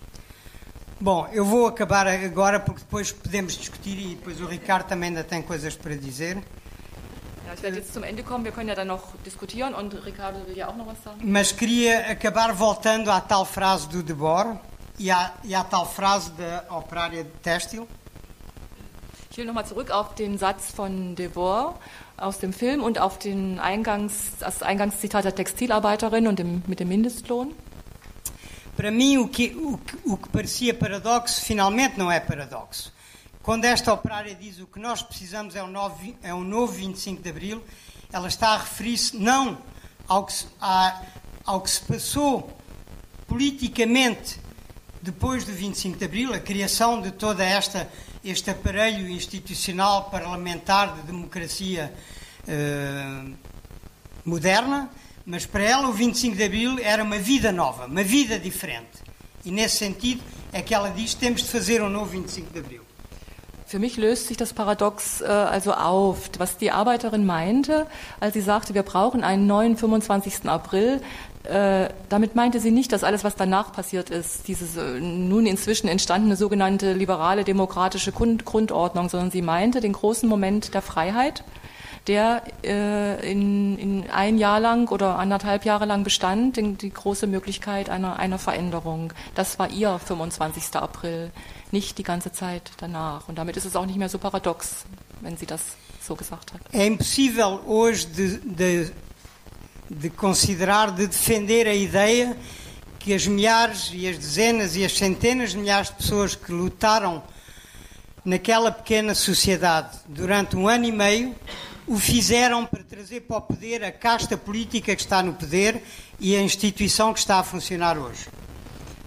Bom, eu vou acabar agora porque depois podemos discutir e depois o Ricardo também ainda tem coisas para dizer. Ja, ich werde jetzt zum Ende kommen, wir können ja dann noch diskutieren und Ricardo will ja auch noch was sagen. Mas queria acabar voltando à tal frase do Debord e à, e à tal frase da operária têxtil. Ich will nochmal zurück auf den Satz von Debord aus dem Film und auf den Eingangs, das Eingangszitat der Textilarbeiterin und dem, mit dem Mindestlohn. Para mim, o que, o, que, o que parecia paradoxo, finalmente não é paradoxo. Quando esta operária diz o que nós precisamos é um novo, é um novo vinte e cinco de Abril, ela está a referir-se não ao que, a, ao que se passou politicamente depois do vinte e cinco de Abril, a criação de toda esta este aparelho institucional parlamentar de democracia eh, moderna, mas para ela o vinte e cinco de Abril era uma vida nova, uma vida diferente. E nesse sentido é que ela diz que temos de fazer um novo vinte e cinco de Abril. Für mich löst sich das Paradox äh, also auf, was die Arbeiterin meinte, als sie sagte, wir brauchen einen neuen fünfundzwanzigsten April. Äh, damit meinte sie nicht, dass alles, was danach passiert ist, diese äh, nun inzwischen entstandene sogenannte liberale demokratische Grund- Grundordnung, sondern sie meinte den großen Moment der Freiheit, der äh, in, in ein Jahr lang oder anderthalb Jahre lang bestand, die, die große Möglichkeit einer, einer Veränderung. Das war ihr fünfundzwanzigsten April, nicht die ganze Zeit danach. Und damit ist es auch nicht mehr so paradox, wenn sie das so gesagt hat. É impossível hoje de, de, de considerar, de defender a ideia que as milhares e as dezenas e as centenas de milhares de pessoas que lutaram naquela pequena sociedade durante um ano e meio o fizeram para trazer para o poder a casta política que está no poder e a instituição que está a funcionar hoje.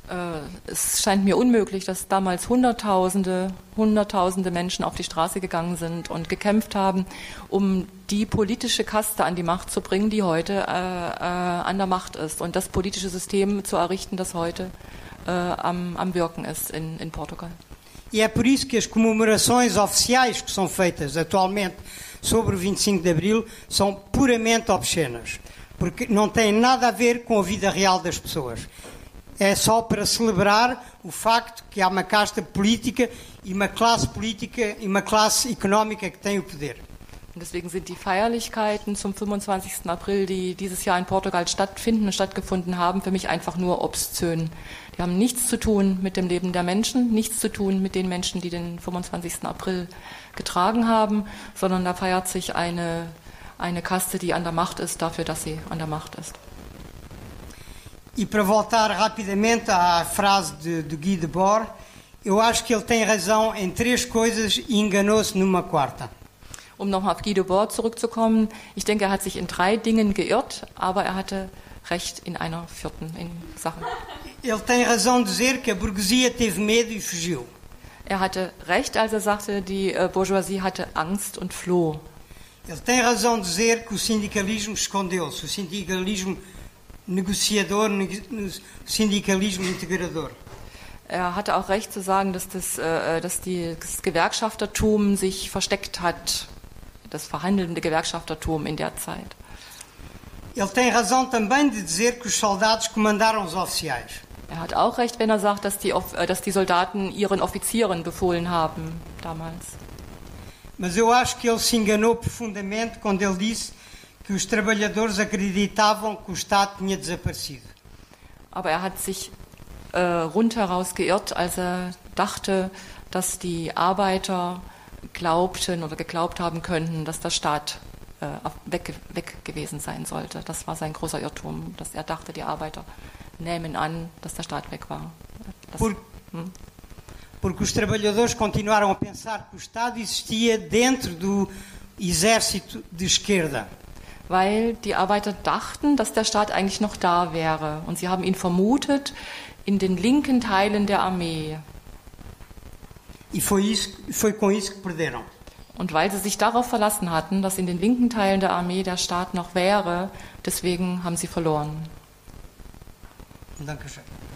Es scheint mir unmöglich, dass damals Hunderttausende, Hunderttausende Menschen auf die Straße gegangen sind und gekämpft haben, um die politische Kaste an die Macht zu bringen, die heute äh, äh, an der Macht ist und das politische System zu errichten, das heute äh, am, am Wirken ist in, in Portugal. E é por isso que as comemorações oficiais que são feitas atualmente sobre o vinte e cinco de Abril são puramente obscenas, porque não têm nada a ver com a vida real das pessoas. É só para celebrar o facto que há uma casta política e uma classe política e uma classe económica que tem o poder. Und deswegen sind die Feierlichkeiten zum fünfundzwanzigsten April, die dieses Jahr in Portugal stattfinden und stattgefunden haben, für mich einfach nur obszön. Die haben nichts zu tun mit dem Leben der Menschen, nichts zu tun mit den Menschen, die den fünfundzwanzigsten April getragen haben, sondern da feiert sich eine, eine Kaste, die an der Macht ist, dafür, dass sie an der Macht ist. E para voltar rapidamente à frase de, de Guy Debord, eu acho que ele tem razão em três coisas e enganou-se numa quarta. Um nochmal auf Guy Debord zurückzukommen, ich denke, er hat sich in drei Dingen geirrt, aber er hatte recht in einer vierten in Sachen. Ele tem razão de dizer que a burguesia teve medo e fugiu. Er hatte recht, als er sagte, die Bourgeoisie hatte Angst und floh. Ele tem razão de dizer que o sindicalismo escondeu-se, o sindicalismo negociador, o sindicalismo integrador. Er hatte auch recht zu sagen, dass das, äh, dass die, das Gewerkschaftertum sich versteckt hat, das verhandelnde Gewerkschaftertum in der Zeit. Ele tem razão também de dizer que os soldados comandaram os oficiais. Er hat auch recht, wenn er sagt, dass die, dass die Soldaten ihren Offizieren befohlen haben damals. Mas eu acho que ele se enganou profundamente quando ele disse que os trabalhadores acreditavam que o Estado tinha desaparecido. Aber er hat sich äh, rundheraus geirrt, als er dachte, dass die Arbeiter glaubten oder geglaubt haben könnten, dass der Staat äh, weg, weg gewesen sein sollte. Das war sein großer Irrtum, dass er dachte, die Arbeiter nehmen an, dass der Staat weg war. Das, Por, hm? Porque os trabalhadores continuaram a pensar que o Estado existia dentro do exército de esquerda. Weil die Arbeiter dachten, dass der Staat eigentlich noch da wäre. Und sie haben ihn vermutet in den linken Teilen der Armee. E foi, isso, foi com isso que perderam. Und weil sie sich darauf verlassen hatten, dass in den linken Teilen der Armee der Staat noch wäre, deswegen haben sie verloren. Dankeschön.